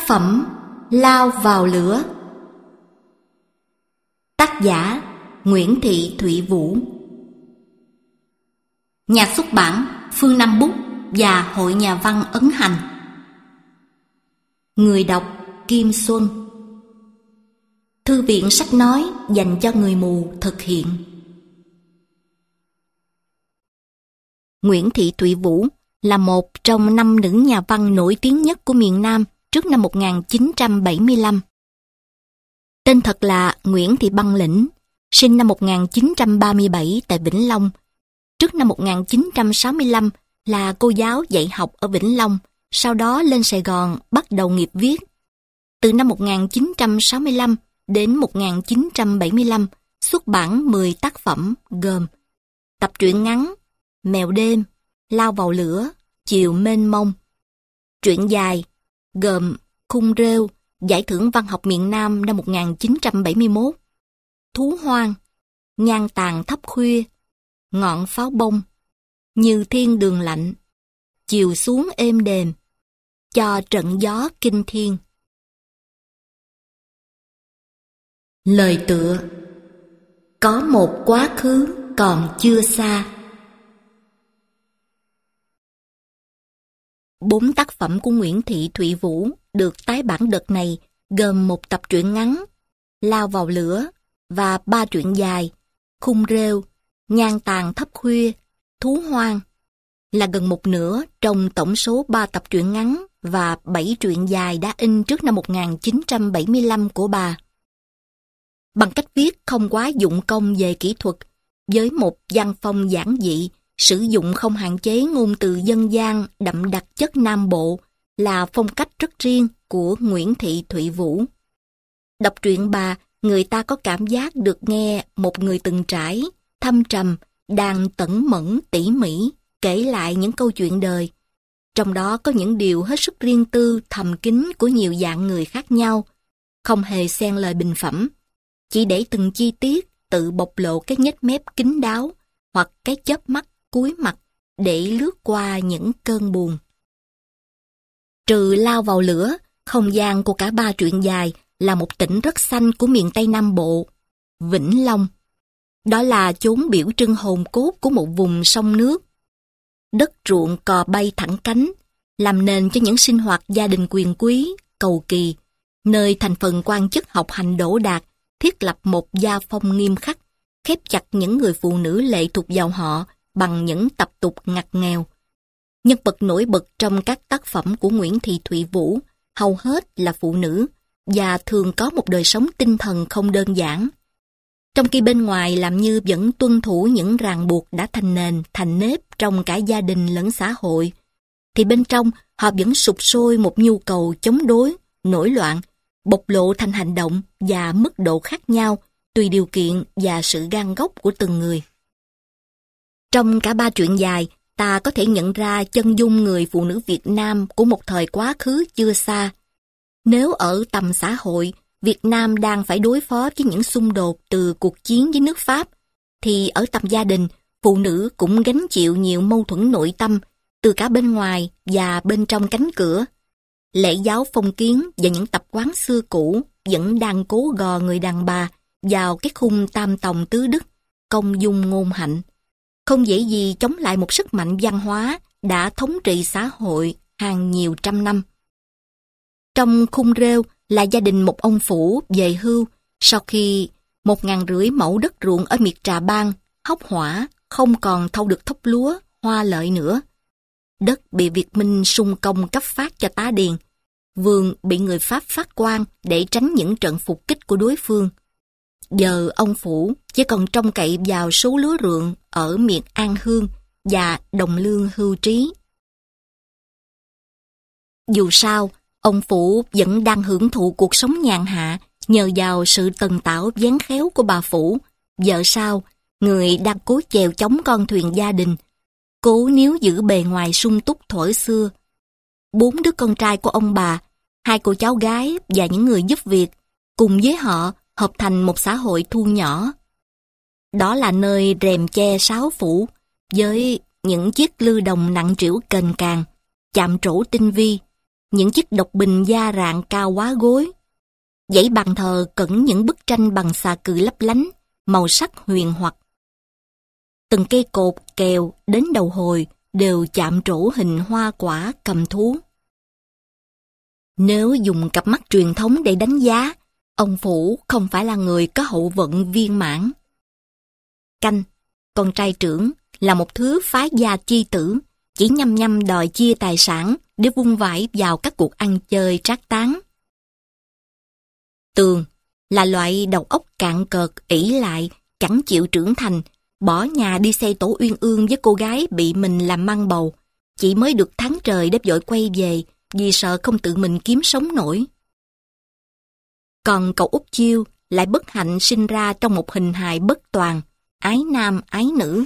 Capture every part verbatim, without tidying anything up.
phẩm Lao vào lửa. Tác giả Nguyễn Thị Thụy Vũ. Nhà xuất bản Phương Nam Bút và Hội Nhà văn Ấn Hành. Người đọc Kim Xuân. Thư viện sách nói dành cho người mù thực hiện. Nguyễn Thị Thụy Vũ là một trong năm nữ nhà văn nổi tiếng nhất của miền Nam trước năm một nghìn chín trăm bảy mươi lăm. Tên thật là Nguyễn Thị Băng Lĩnh, sinh năm một nghìn chín trăm ba mươi bảy tại Vĩnh Long. Trước năm một nghìn chín trăm sáu mươi lăm là cô giáo dạy học ở Vĩnh Long, sau đó lên Sài Gòn bắt đầu nghiệp viết. Từ năm một nghìn chín trăm sáu mươi lăm đến một nghìn chín trăm bảy mươi lăm xuất bản mười tác phẩm gồm tập truyện ngắn Mèo đêm, Lao vào lửa, Chiều mênh mông. Truyện dài gồm Khung rêu, Giải thưởng văn học miền Nam năm một nghìn chín trăm bảy mươi mốt, Thú hoang, Nhan tàn thấp khuya, Ngọn pháo bông, Như thiên đường lạnh, Chiều xuống êm đềm, Cho trận gió kinh thiên. Lời tựa: Có một quá khứ còn chưa xa. Bốn tác phẩm của Nguyễn Thị Thụy Vũ được tái bản đợt này gồm một tập truyện ngắn Lao vào lửa và ba truyện dài Khung rêu, Nhan tàn thấp khuya, Thú hoang, là gần một nửa trong tổng số ba tập truyện ngắn và bảy truyện dài đã in trước năm một nghìn chín trăm bảy mươi lăm của bà. Bằng cách viết không quá dụng công về kỹ thuật, với một văn phong giản dị, sử dụng không hạn chế ngôn từ dân gian đậm đặc chất Nam Bộ là phong cách rất riêng của Nguyễn Thị Thụy Vũ. Đọc truyện bà, người ta có cảm giác được nghe một người từng trải, thâm trầm, đang tẩn mẫn tỉ mỉ kể lại những câu chuyện đời. Trong đó có những điều hết sức riêng tư, thầm kín của nhiều dạng người khác nhau, không hề xen lời bình phẩm, chỉ để từng chi tiết tự bộc lộ cái nhếch mép kín đáo hoặc cái chớp mắt cúi mặt để lướt qua những cơn buồn. Trừ Lao vào lửa, không gian của cả ba truyện dài là một tỉnh rất xanh của miền Tây Nam Bộ, Vĩnh Long. Đó là chốn biểu trưng hồn cốt của một vùng sông nước. Đất ruộng cò bay thẳng cánh, làm nền cho những sinh hoạt gia đình quyền quý, cầu kỳ, nơi thành phần quan chức học hành đỗ đạt thiết lập một gia phong nghiêm khắc, khép chặt những người phụ nữ lệ thuộc vào họ bằng những tập tục ngặt nghèo. Nhân vật nổi bật trong các tác phẩm của Nguyễn Thị Thụy Vũ hầu hết là phụ nữ và thường có một đời sống tinh thần không đơn giản. Trong khi bên ngoài làm như vẫn tuân thủ những ràng buộc đã thành nền, thành nếp trong cả gia đình lẫn xã hội, thì bên trong họ vẫn sục sôi một nhu cầu chống đối, nổi loạn, bộc lộ thành hành động và mức độ khác nhau tùy điều kiện và sự gan góc của từng người. Trong cả ba truyện dài, ta có thể nhận ra chân dung người phụ nữ Việt Nam của một thời quá khứ chưa xa. Nếu ở tầm xã hội, Việt Nam đang phải đối phó với những xung đột từ cuộc chiến với nước Pháp, thì ở tầm gia đình, phụ nữ cũng gánh chịu nhiều mâu thuẫn nội tâm từ cả bên ngoài và bên trong cánh cửa. Lễ giáo phong kiến và những tập quán xưa cũ vẫn đang cố gò người đàn bà vào cái khung tam tòng tứ đức, công dung ngôn hạnh. Không dễ gì chống lại một sức mạnh văn hóa đã thống trị xã hội hàng nhiều trăm năm. Trong Khung rêu là gia đình một ông phủ về hưu sau khi một ngàn rưỡi mẫu đất ruộng ở miệt Trà Bang hóc hỏa, không còn thâu được thóc lúa, hoa lợi nữa. Đất bị Việt Minh sung công cấp phát cho tá điền. Vườn bị người Pháp phát quan để tránh những trận phục kích của đối phương. Giờ ông phủ chỉ còn trông cậy vào số lúa ruộng ở miệt An Hương và đồng lương hưu trí. Dù sao, ông phủ vẫn đang hưởng thụ cuộc sống nhàn hạ nhờ vào sự tần tảo vén khéo của bà phủ, vợ sau, người đang cố chèo chống con thuyền gia đình, cố níu giữ bề ngoài sung túc thuở xưa. Bốn đứa con trai của ông bà, hai cô cháu gái và những người giúp việc, cùng với họ hợp thành một xã hội thu nhỏ. Đó là nơi rèm che sáu phủ, với những chiếc lư đồng nặng trĩu kềnh càng, chạm trổ tinh vi, những chiếc độc bình da rạng cao quá gối. Dãy bàn thờ cẩn những bức tranh bằng xà cừ lấp lánh, màu sắc huyền hoặc. Từng cây cột, kèo đến đầu hồi đều chạm trổ hình hoa quả cầm thú. Nếu dùng cặp mắt truyền thống để đánh giá, ông Phủ không phải là người có hậu vận viên mãn. Canh, con trai trưởng, là một thứ phá gia chi tử, chỉ nhăm nhăm đòi chia tài sản để vung vãi vào các cuộc ăn chơi trác táng. Tường là loại đầu óc cạn cợt, ỷ lại, chẳng chịu trưởng thành, bỏ nhà đi xây tổ uyên ương với cô gái bị mình làm mang bầu, chỉ mới được tháng trời đếp vội quay về vì sợ không tự mình kiếm sống nổi. Còn cậu Út Chiêu lại bất hạnh sinh ra trong một hình hài bất toàn, ái nam ái nữ.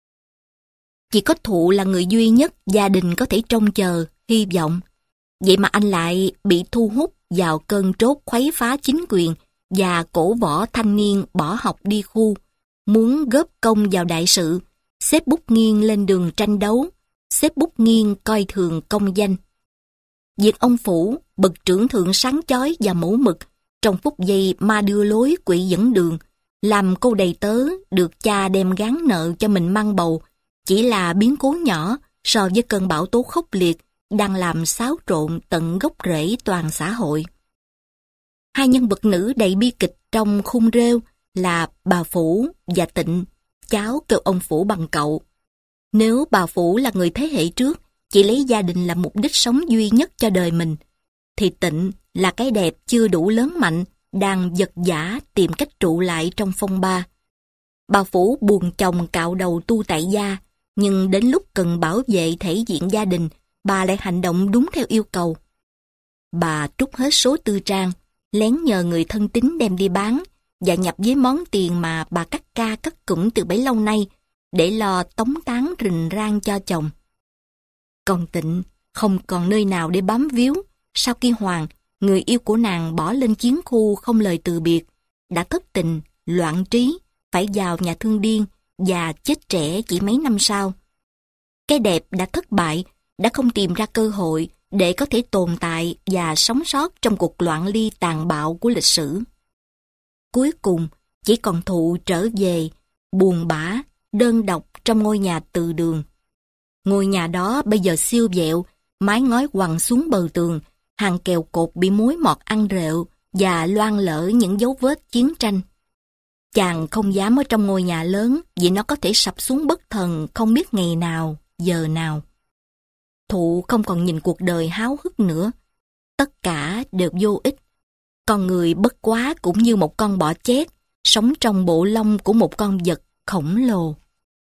Chỉ có Thụ là người duy nhất gia đình có thể trông chờ, hy vọng. Vậy mà anh lại bị thu hút vào cơn trốt khuấy phá chính quyền và cổ võ thanh niên bỏ học đi khu, muốn góp công vào đại sự, xếp bút nghiêng lên đường tranh đấu, xếp bút nghiêng coi thường công danh. Việc ông Phủ, bậc trưởng thượng sáng chói và mẫu mực, trong phút giây ma đưa lối quỷ dẫn đường, làm cô đầy tớ được cha đem gán nợ cho mình mang bầu, chỉ là biến cố nhỏ so với cơn bão tố khốc liệt đang làm xáo trộn tận gốc rễ toàn xã hội. Hai nhân vật nữ đầy bi kịch trong khung rêu là bà Phủ và Tịnh, cháu kêu ông Phủ bằng cậu. Nếu bà Phủ là người thế hệ trước, chỉ lấy gia đình làm mục đích sống duy nhất cho đời mình, thì Tịnh là cái đẹp chưa đủ lớn mạnh, đang vật vã tìm cách trụ lại trong phong ba. Bà Phủ buồn chồng cạo đầu tu tại gia, nhưng đến lúc cần bảo vệ thể diện gia đình, bà lại hành động đúng theo yêu cầu. Bà trút hết số tư trang, lén nhờ người thân tín đem đi bán và nhập với món tiền mà bà cắt ca cắt cụm từ bấy lâu nay để lo tống táng rình rang cho chồng. Còn Tịnh không còn nơi nào để bám víu sau khi Hoàng, người yêu của nàng, bỏ lên chiến khu không lời từ biệt, đã thất tình, loạn trí, phải vào nhà thương điên và chết trẻ chỉ mấy năm sau. Cái đẹp đã thất bại, đã không tìm ra cơ hội để có thể tồn tại và sống sót trong cuộc loạn ly tàn bạo của lịch sử. Cuối cùng, chỉ còn Thụ trở về, buồn bã, đơn độc trong ngôi nhà từ đường. Ngôi nhà đó bây giờ siêu vẹo, mái ngói quằn xuống bờ tường, hàng kèo cột bị mối mọt ăn rệu và loang lỡ những dấu vết chiến tranh. Chàng không dám ở trong ngôi nhà lớn vì nó có thể sập xuống bất thần không biết ngày nào, giờ nào. Thụ không còn nhìn cuộc đời háo hức nữa. Tất cả đều vô ích. Con người bất quá cũng như một con bọ chét, sống trong bộ lông của một con vật khổng lồ.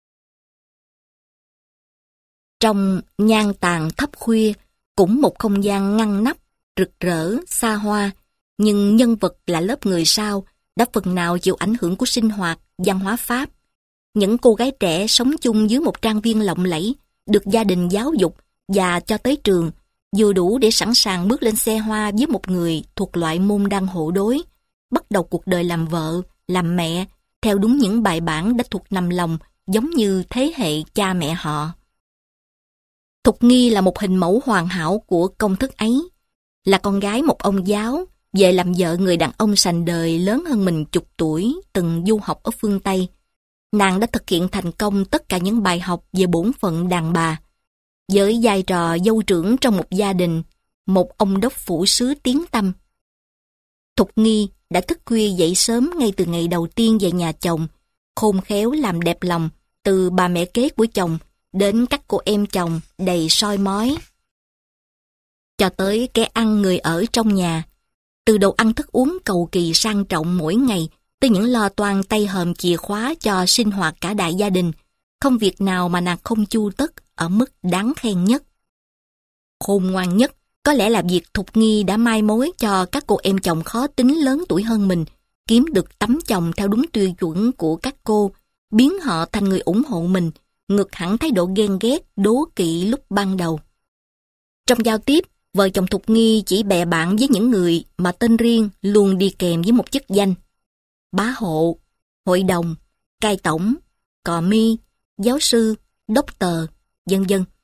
Trong nhang tàn thấp khuya, cũng một không gian ngăn nắp, rực rỡ, xa hoa, nhưng nhân vật là lớp người sau đã phần nào chịu ảnh hưởng của sinh hoạt, văn hóa Pháp. Những cô gái trẻ sống chung dưới một trang viên lộng lẫy, được gia đình giáo dục và cho tới trường, vừa đủ để sẵn sàng bước lên xe hoa với một người thuộc loại môn đăng hộ đối, bắt đầu cuộc đời làm vợ, làm mẹ, theo đúng những bài bản đã thuộc nằm lòng, giống như thế hệ cha mẹ họ. Thục Nghi là một hình mẫu hoàn hảo của công thức ấy, là con gái một ông giáo, về làm vợ người đàn ông sành đời lớn hơn mình chục tuổi, từng du học ở phương Tây. Nàng đã thực hiện thành công tất cả những bài học về bổn phận đàn bà. Với vai trò dâu trưởng trong một gia đình, một ông đốc phủ sứ tiếng tăm. Thục Nghi đã thức khuya dậy sớm ngay từ ngày đầu tiên về nhà chồng, khôn khéo làm đẹp lòng, từ bà mẹ kế của chồng đến các cô em chồng đầy soi mói, cho tới kẻ ăn người ở trong nhà. Từ đồ ăn thức uống cầu kỳ sang trọng mỗi ngày, tới những lo toan tay hòm chìa khóa cho sinh hoạt cả đại gia đình, không việc nào mà nàng không chu tất ở mức đáng khen nhất. Khôn ngoan nhất có lẽ là việc Thục Nghi đã mai mối cho các cô em chồng khó tính lớn tuổi hơn mình kiếm được tấm chồng theo đúng tiêu chuẩn của các cô, biến họ thành người ủng hộ mình, ngược hẳn thái độ ghen ghét, đố kỵ lúc ban đầu. Trong giao tiếp, vợ chồng Thục Nghi chỉ bè bạn với những người mà tên riêng luôn đi kèm với một chức danh: bá hộ, hội đồng, cai tổng, cò mi, giáo sư, đốc tờ, vân vân.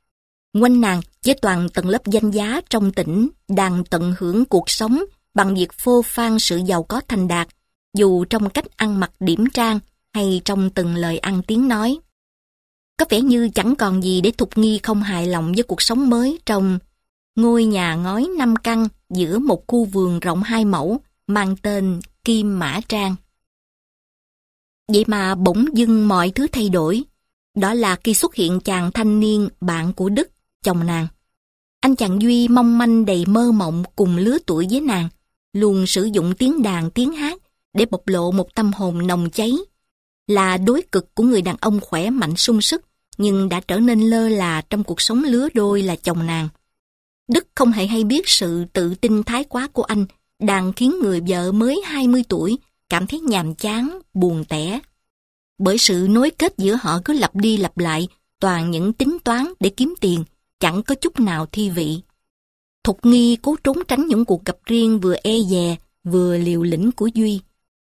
Quanh nàng với toàn tầng lớp danh giá trong tỉnh đang tận hưởng cuộc sống bằng việc phô phan sự giàu có thành đạt, dù trong cách ăn mặc điểm trang hay trong từng lời ăn tiếng nói. Có vẻ như chẳng còn gì để Thục Nghi không hài lòng với cuộc sống mới trong ngôi nhà ngói năm căn giữa một khu vườn rộng hai mẫu mang tên Kim Mã Trang. Vậy mà bỗng dưng mọi thứ thay đổi. Đó là khi xuất hiện chàng thanh niên bạn của Đức, chồng nàng. Anh chàng Duy mong manh đầy mơ mộng cùng lứa tuổi với nàng, luôn sử dụng tiếng đàn tiếng hát để bộc lộ một tâm hồn nồng cháy. Là đối cực của người đàn ông khỏe mạnh sung sức, nhưng đã trở nên lơ là trong cuộc sống lứa đôi là chồng nàng. Đức không hề hay biết sự tự tin thái quá của anh đang khiến người vợ mới hai mươi tuổi cảm thấy nhàm chán, buồn tẻ. Bởi sự nối kết giữa họ cứ lặp đi lặp lại toàn những tính toán để kiếm tiền, chẳng có chút nào thi vị. Thục Nghi cố trốn tránh những cuộc gặp riêng vừa e dè, vừa liều lĩnh của Duy.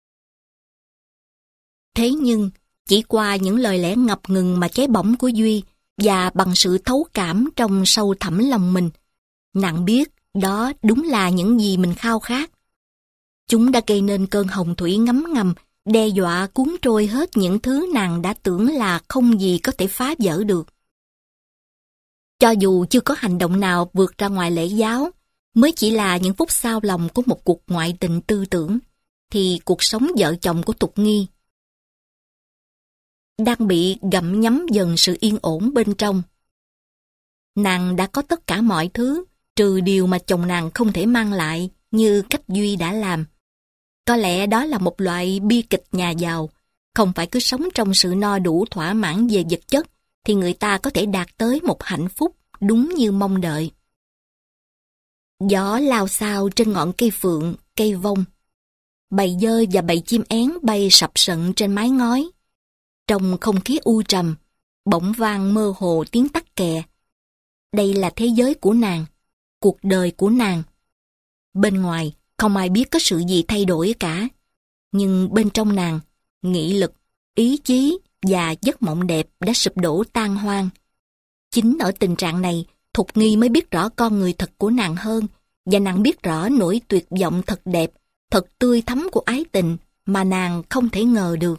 Thế nhưng, chỉ qua những lời lẽ ngập ngừng mà cháy bỏng của Duy và bằng sự thấu cảm trong sâu thẳm lòng mình, nàng biết đó đúng là những gì mình khao khát. Chúng đã gây nên cơn hồng thủy ngấm ngầm, đe dọa cuốn trôi hết những thứ nàng đã tưởng là không gì có thể phá vỡ được. Cho dù chưa có hành động nào vượt ra ngoài lễ giáo, mới chỉ là những phút xao lòng của một cuộc ngoại tình tư tưởng, thì cuộc sống vợ chồng của Thục Nghi đang bị gặm nhấm dần sự yên ổn bên trong. Nàng đã có tất cả mọi thứ, trừ điều mà chồng nàng không thể mang lại như cách Duy đã làm. Có lẽ đó là một loại bi kịch nhà giàu, không phải cứ sống trong sự no đủ thỏa mãn về vật chất thì người ta có thể đạt tới một hạnh phúc đúng như mong đợi. Gió lao xao trên ngọn cây phượng, cây vông. Bầy dơi và bầy chim én bay sập sận trên mái ngói. Trong không khí u trầm, bỗng vang mơ hồ tiếng tắc kè. Đây là thế giới của nàng, cuộc đời của nàng. Bên ngoài, không ai biết có sự gì thay đổi cả. Nhưng bên trong nàng, nghị lực, ý chí và giấc mộng đẹp đã sụp đổ tan hoang. Chính ở tình trạng này, Thục Nghi mới biết rõ con người thật của nàng hơn, và nàng biết rõ nỗi tuyệt vọng thật đẹp, thật tươi thắm của ái tình mà nàng không thể ngờ được.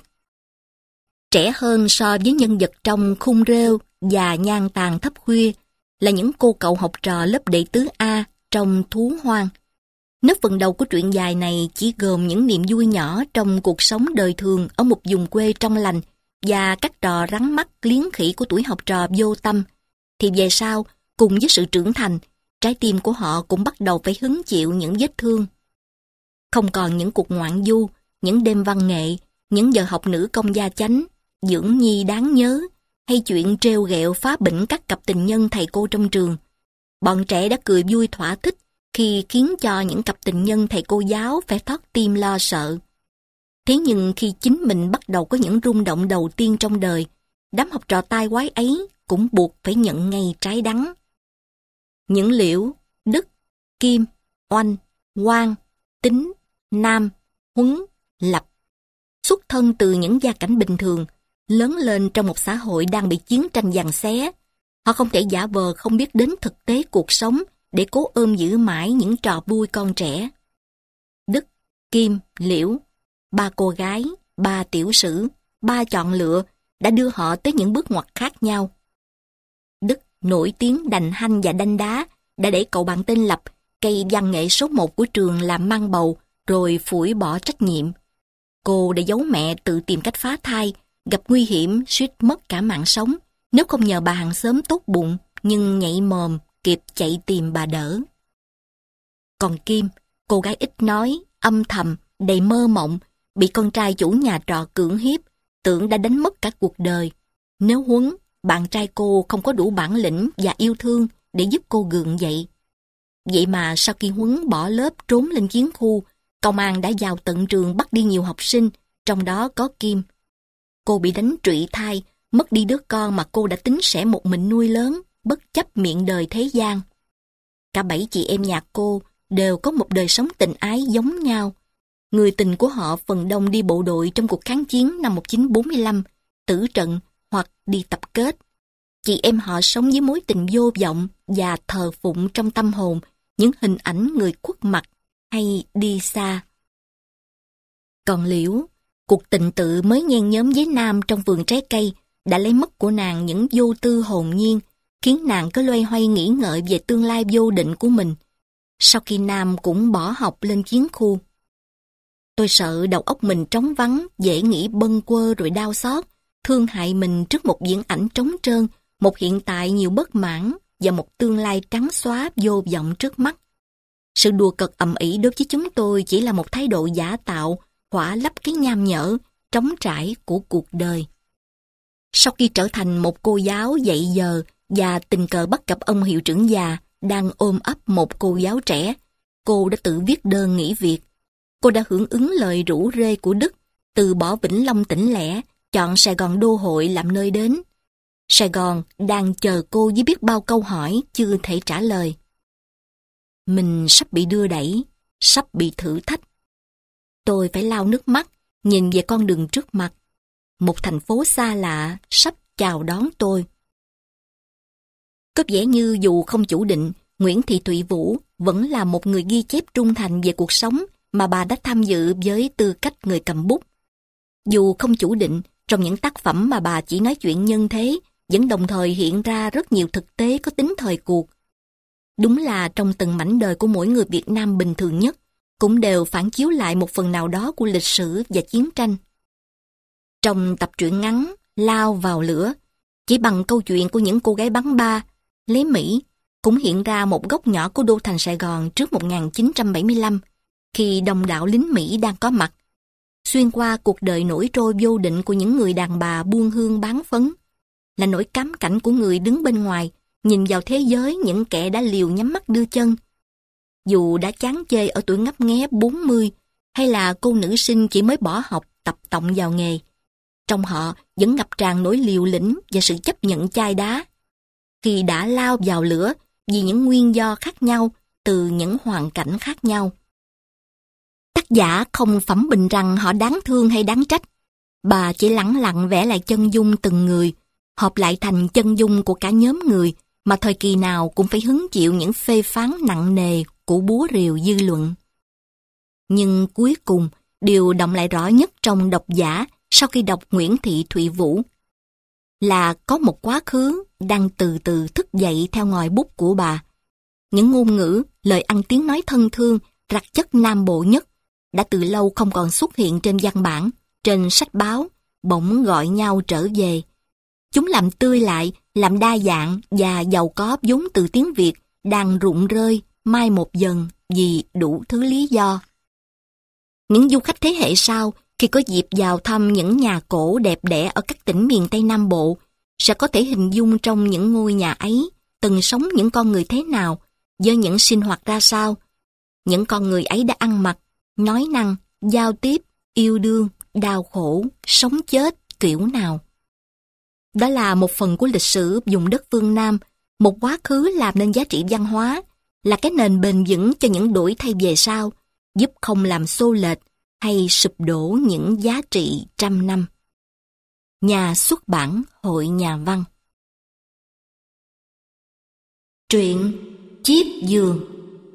Trẻ hơn so với nhân vật trong Khung Rêu và Nhan Tàn Thấp Khuya là những cô cậu học trò lớp đệ tứ A trong Thú Hoang. Nốt phần đầu của truyện dài này chỉ gồm những niềm vui nhỏ trong cuộc sống đời thường ở một vùng quê trong lành và các trò rắn mắt liếng khỉ của tuổi học trò vô tâm. Thì về sau, cùng với sự trưởng thành, trái tim của họ cũng bắt đầu phải hứng chịu những vết thương. Không còn những cuộc ngoạn du, những đêm văn nghệ, những giờ học nữ công gia chánh, dưỡng nhi đáng nhớ, hay chuyện trêu ghẹo phá bỉnh các cặp tình nhân thầy cô trong trường. Bọn trẻ đã cười vui thỏa thích khi khiến cho những cặp tình nhân thầy cô giáo phải thót tim lo sợ. Thế nhưng khi chính mình bắt đầu có những rung động đầu tiên trong đời, đám học trò tai quái ấy cũng buộc phải nhận ngay trái đắng. Những Liễu, Đức, Kim, Oanh, Quang, Tính, Nam, Huấn, Lập xuất thân từ những gia cảnh bình thường, lớn lên trong một xã hội đang bị chiến tranh giằng xé. Họ không thể giả vờ không biết đến thực tế cuộc sống để cố ôm giữ mãi những trò vui con trẻ. Đức, Kim, Liễu, ba cô gái, ba tiểu sử, ba chọn lựa đã đưa họ tới những bước ngoặt khác nhau. Đức nổi tiếng đành hanh và đanh đá đã để cậu bạn tên Lập, cây văn nghệ số một của trường làm mang bầu rồi phủi bỏ trách nhiệm. Cô đã giấu mẹ tự tìm cách phá thai, gặp nguy hiểm suýt mất cả mạng sống nếu không nhờ bà hàng xóm tốt bụng nhưng nhạy mồm kịp chạy tìm bà đỡ. Còn Kim, cô gái ít nói, âm thầm, đầy mơ mộng, bị con trai chủ nhà trọ cưỡng hiếp, tưởng đã đánh mất cả cuộc đời. Nếu Huấn, bạn trai cô không có đủ bản lĩnh và yêu thương để giúp cô gượng dậy. Vậy mà sau khi Huấn bỏ lớp trốn lên chiến khu, công an đã vào tận trường bắt đi nhiều học sinh, trong đó có Kim. Cô bị đánh trụy thai, mất đi đứa con mà cô đã tính sẽ một mình nuôi lớn, bất chấp miệng đời thế gian. Cả bảy chị em nhà cô đều có một đời sống tình ái giống nhau. Người tình của họ phần đông đi bộ đội trong cuộc kháng chiến năm một nghìn chín trăm bốn mươi lăm, tử trận hoặc đi tập kết. Chị em họ sống với mối tình vô vọng và thờ phụng trong tâm hồn những hình ảnh người khuất mặt hay đi xa. Còn Liễu, cuộc tình tự mới nhen nhóm với Nam trong vườn trái cây đã lấy mất của nàng những vô tư hồn nhiên, khiến nàng cứ loay hoay nghĩ ngợi về tương lai vô định của mình. Sau khi Nam cũng bỏ học lên chiến khu. Tôi sợ đầu óc mình trống vắng, dễ nghĩ bâng quơ rồi đau xót, thương hại mình trước một viễn ảnh trống trơn, một hiện tại nhiều bất mãn và một tương lai trắng xóa vô vọng trước mắt. Sự đùa cợt ầm ĩ đối với chúng tôi chỉ là một thái độ giả tạo, khỏa lấp cái nham nhở, trống trải của cuộc đời. Sau khi trở thành một cô giáo dạy giờ và tình cờ bắt gặp ông hiệu trưởng già đang ôm ấp một cô giáo trẻ, cô đã tự viết đơn nghỉ việc. Cô đã hưởng ứng lời rủ rê của Đức, từ bỏ Vĩnh Long tỉnh lẻ, chọn Sài Gòn đô hội làm nơi đến. Sài Gòn đang chờ cô với biết bao câu hỏi chưa thể trả lời. Mình sắp bị đưa đẩy, sắp bị thử thách. Tôi phải lau nước mắt, nhìn về con đường trước mặt. Một thành phố xa lạ sắp chào đón tôi. Có vẻ như dù không chủ định, Nguyễn Thị Thụy Vũ vẫn là một người ghi chép trung thành về cuộc sống mà bà đã tham dự với tư cách người cầm bút. Dù không chủ định, trong những tác phẩm mà bà chỉ nói chuyện nhân thế, vẫn đồng thời hiện ra rất nhiều thực tế có tính thời cuộc. Đúng là trong từng mảnh đời của mỗi người Việt Nam bình thường nhất, cũng đều phản chiếu lại một phần nào đó của lịch sử và chiến tranh. Trong tập truyện ngắn Lao vào lửa, chỉ bằng câu chuyện của những cô gái bắn ba, lấy Mỹ, cũng hiện ra một góc nhỏ của đô thành Sài Gòn trước một nghìn chín trăm bảy mươi lăm, khi đông đảo lính Mỹ đang có mặt. Xuyên qua cuộc đời nổi trôi vô định của những người đàn bà buôn hương bán phấn, là nỗi cám cảnh của người đứng bên ngoài, nhìn vào thế giới những kẻ đã liều nhắm mắt đưa chân. Dù đã chán chê ở tuổi ngấp nghé bốn mươi, hay là cô nữ sinh chỉ mới bỏ học tập tọng vào nghề, trong họ vẫn ngập tràn nỗi liều lĩnh và sự chấp nhận chai đá. Khi đã lao vào lửa vì những nguyên do khác nhau, từ những hoàn cảnh khác nhau. Tác giả không phẩm bình rằng họ đáng thương hay đáng trách. Bà chỉ lẳng lặng vẽ lại chân dung từng người, hợp lại thành chân dung của cả nhóm người mà thời kỳ nào cũng phải hứng chịu những phê phán nặng nề của búa rìu dư luận. Nhưng cuối cùng, điều động lại rõ nhất trong độc giả sau khi đọc Nguyễn Thị Thụy Vũ là có một quá khứ đang từ từ thức dậy theo ngòi bút của bà. Những ngôn ngữ, lời ăn tiếng nói thân thương, rạc chất Nam Bộ nhất đã từ lâu không còn xuất hiện trên văn bản, trên sách báo, bỗng gọi nhau trở về. Chúng làm tươi lại, làm đa dạng và giàu có vốn từ tiếng Việt đang rụng rơi, mai một dần vì đủ thứ lý do. Những du khách thế hệ sau khi có dịp vào thăm những nhà cổ đẹp đẽ ở các tỉnh miền Tây Nam Bộ sẽ có thể hình dung trong những ngôi nhà ấy từng sống những con người thế nào, với những sinh hoạt ra sao. Những con người ấy đã ăn mặc, nói năng, giao tiếp, yêu đương, đau khổ, sống chết kiểu nào. Đó là một phần của lịch sử vùng đất phương Nam, một quá khứ làm nên giá trị văn hóa, là cái nền bền vững cho những đổi thay về sau, giúp không làm xô lệch hay sụp đổ những giá trị trăm năm. Nhà xuất bản Hội Nhà văn. Truyện Chiếc giường.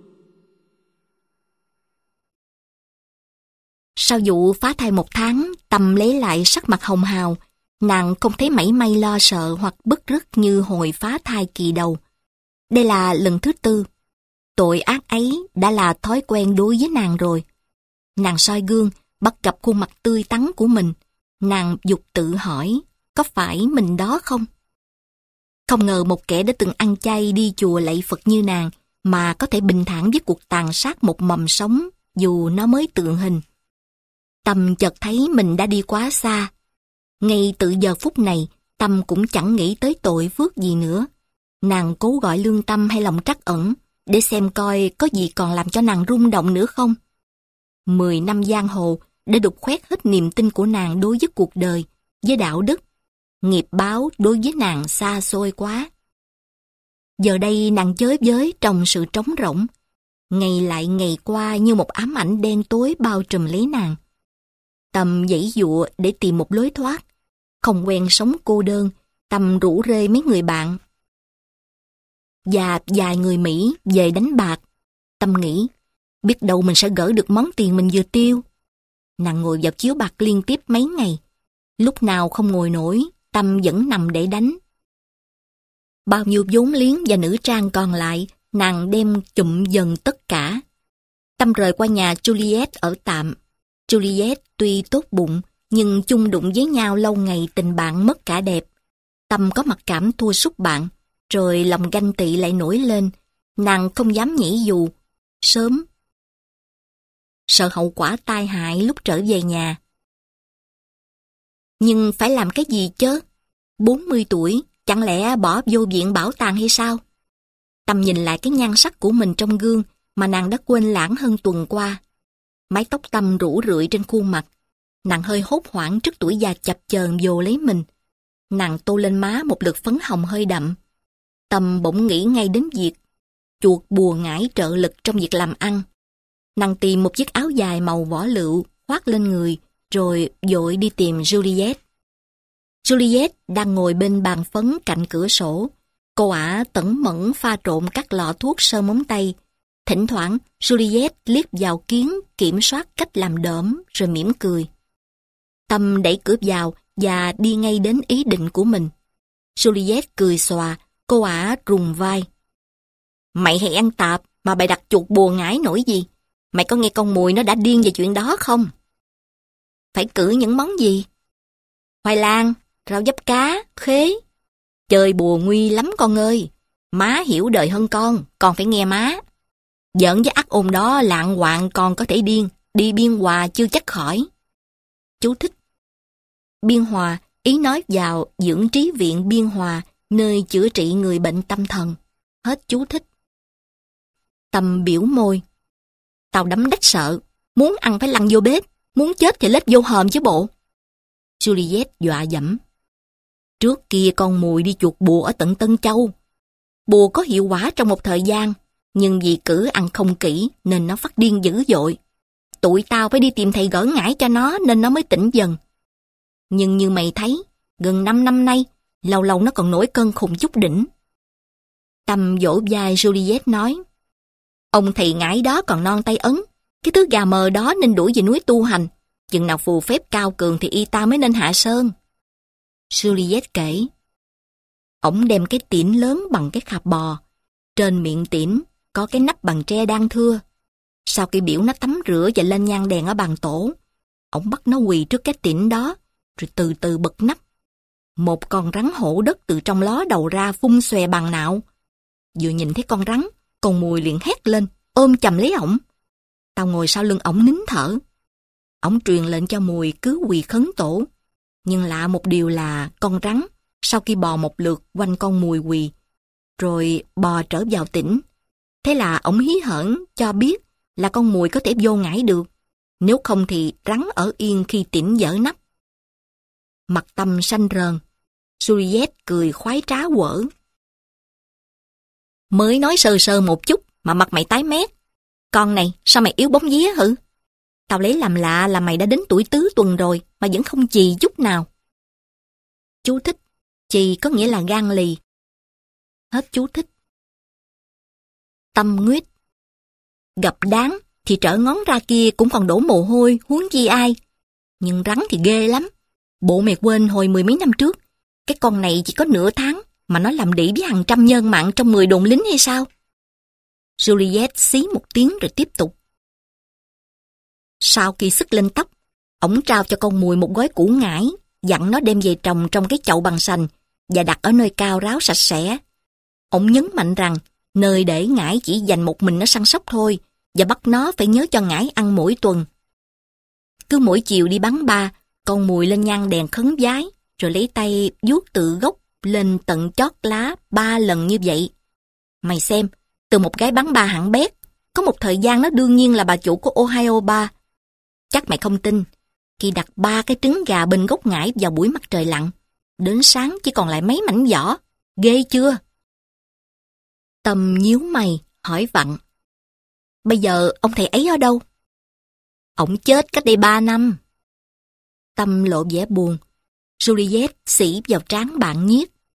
Sau vụ phá thai một tháng, Tâm lấy lại sắc mặt hồng hào. Nàng không thấy mảy may lo sợ hoặc bứt rứt như hồi phá thai kỳ đầu. Đây là lần thứ tư. Tội ác ấy đã là thói quen đối với nàng rồi. Nàng soi gương, bắt gặp khuôn mặt tươi tắn của mình. Nàng dục tự hỏi, có phải mình đó không? Không ngờ một kẻ đã từng ăn chay đi chùa lạy Phật như nàng mà có thể bình thản với cuộc tàn sát một mầm sống dù nó mới tượng hình. Tâm chợt thấy mình đã đi quá xa. Ngay từ giờ phút này, Tâm cũng chẳng nghĩ tới tội phước gì nữa. Nàng cố gọi lương tâm hay lòng trắc ẩn để xem coi có gì còn làm cho nàng rung động nữa không. Mười năm giang hồ đã đục khoét hết niềm tin của nàng đối với cuộc đời, với đạo đức. Nghiệp báo đối với nàng xa xôi quá. Giờ đây nàng chới với trong sự trống rỗng. Ngày lại ngày qua như một ám ảnh đen tối bao trùm lấy nàng. Tâm giãy giụa để tìm một lối thoát. Không quen sống cô đơn, Tâm rủ rê mấy người bạn và vài người Mỹ về đánh bạc. Tâm nghĩ, biết đâu mình sẽ gỡ được món tiền mình vừa tiêu. Nàng ngồi vào chiếu bạc liên tiếp mấy ngày. Lúc nào không ngồi nổi, Tâm vẫn nằm để đánh. Bao nhiêu vốn liếng và nữ trang còn lại, nàng đem chụm dần tất cả. Tâm rời qua nhà Juliet ở tạm. Juliet tuy tốt bụng, nhưng chung đụng với nhau lâu ngày tình bạn mất cả đẹp. Tâm có mặc cảm thua sút bạn, rồi lòng ganh tị lại nổi lên. Nàng không dám nhảy dù. Sớm. Sợ hậu quả tai hại lúc trở về nhà. Nhưng phải làm cái gì chứ? bốn mươi tuổi, chẳng lẽ bỏ vô viện bảo tàng hay sao? Tâm nhìn lại cái nhan sắc của mình trong gương mà nàng đã quên lãng hơn tuần qua. Mái tóc Tâm rủ rượi trên khuôn mặt. Nàng hơi hốt hoảng trước tuổi già chập chờn vồ lấy mình. Nàng tô lên má một lượt phấn hồng hơi đậm. Tâm bỗng nghĩ ngay đến việc chuột bùa ngải trợ lực trong việc làm ăn. Nàng tìm một chiếc áo dài màu vỏ lựu khoác lên người, rồi vội đi tìm Juliet. Juliet đang ngồi bên bàn phấn cạnh cửa sổ. Cô ả tẩn mẫn pha trộn các lọ thuốc sơn móng tay. Thỉnh thoảng, Juliet liếc vào kiến kiểm soát cách làm đỡm rồi mỉm cười. Tâm đẩy cửa vào và đi ngay đến ý định của mình. Juliet cười xòa, cô ả rùng vai. Mày hay ăn tạp mà bày đặt chuột bùa ngải nổi gì? Mày có nghe con Mùi nó đã điên về chuyện đó không? Phải cử những món gì? Khoai lang, rau diếp cá, khế. Chơi bùa nguy lắm con ơi. Má hiểu đời hơn con, con phải nghe má. Giỡn với ác ôn đó lạng hoạng con có thể điên, đi Biên Hòa chưa chắc khỏi. Chú thích. Biên Hòa, ý nói vào dưỡng trí viện Biên Hòa, nơi chữa trị người bệnh tâm thần. Hết chú thích. Tâm biểu môi. Tao đấm đách sợ, muốn ăn phải lăn vô bếp, muốn chết thì lết vô hòm chứ bộ. Juliet dọa dẫm. Trước kia con Mùi đi chuột bùa ở tận Tân Châu. Bùa có hiệu quả trong một thời gian, nhưng vì cử ăn không kỹ nên nó phát điên dữ dội. Tụi tao phải đi tìm thầy gỡ ngải cho nó nên nó mới tỉnh dần. Nhưng như mày thấy, gần năm năm nay, lâu lâu nó còn nổi cơn khùng chút đỉnh. Tâm vỗ vai Juliet nói, ông thầy ngải đó còn non tay ấn, cái thứ gà mờ đó nên đuổi về núi tu hành, chừng nào phù phép cao cường thì y ta mới nên hạ sơn. Juliet kể, ổng đem cái tiễn lớn bằng cái khạp bò, trên miệng tiễn có cái nắp bằng tre đan thưa. Sau khi biểu nó tắm rửa và lên nhang đèn ở bàn tổ, ổng bắt nó quỳ trước cái tiễn đó, rồi từ từ bật nắp. Một con rắn hổ đất từ trong ló đầu ra phun xòe bằng nạo. Vừa nhìn thấy con rắn, con Mùi liền hét lên, ôm chầm lấy ổng. Tao ngồi sau lưng ổng nín thở. Ổng truyền lệnh cho Mùi cứ quỳ khấn tổ. Nhưng lạ một điều là con rắn, sau khi bò một lượt quanh con Mùi quỳ, rồi bò trở vào tỉnh. Thế là ổng hí hởn cho biết là con Mùi có thể vô ngải được. Nếu không thì rắn ở yên khi tỉnh dở nắp. Mặt Tâm xanh rờn. Juliet cười khoái trá quở. Mới nói sơ sơ một chút mà mặt mày tái mét. Con này sao mày yếu bóng vía hử? Tao lấy làm lạ là mày đã đến tuổi tứ tuần rồi mà vẫn không chì chút nào. Chú thích. Chì có nghĩa là gan lì. Hết chú thích. Tâm nguyết. Gặp đáng thì trở ngón ra kia cũng còn đổ mồ hôi, huống chi ai. Nhưng rắn thì ghê lắm. Bộ mày quên hồi mười mấy năm trước, cái con này chỉ có nửa tháng mà nó làm đĩ với hàng trăm nhân mạng trong mười đồn lính hay sao? Juliet xí một tiếng rồi tiếp tục. Sau khi sức lên tóc, ổng trao cho con Mùi một gói củ ngải, dặn nó đem về trồng trong cái chậu bằng sành và đặt ở nơi cao ráo sạch sẽ. Ổng nhấn mạnh rằng nơi để ngải chỉ dành một mình nó săn sóc thôi, và bắt nó phải nhớ cho ngải ăn mỗi tuần. Cứ mỗi chiều đi bắn ba, con Mùi lên nhang đèn khấn vái, rồi lấy tay vuốt từ gốc lên tận chót lá ba lần như vậy. Mày xem, từ một gái bắn ba hạng bét, có một thời gian nó đương nhiên là bà chủ của Ohio ba. Chắc mày không tin, khi đặt ba cái trứng gà bên gốc ngải vào buổi mặt trời lặn, đến sáng chỉ còn lại mấy mảnh vỏ, ghê chưa? Tâm nhíu mày, hỏi vặn. Bây giờ ông thầy ấy ở đâu? Ổng chết cách đây ba năm. Tâm lộ vẻ buồn. Juliet xỉ vào trán bạn nhiếc.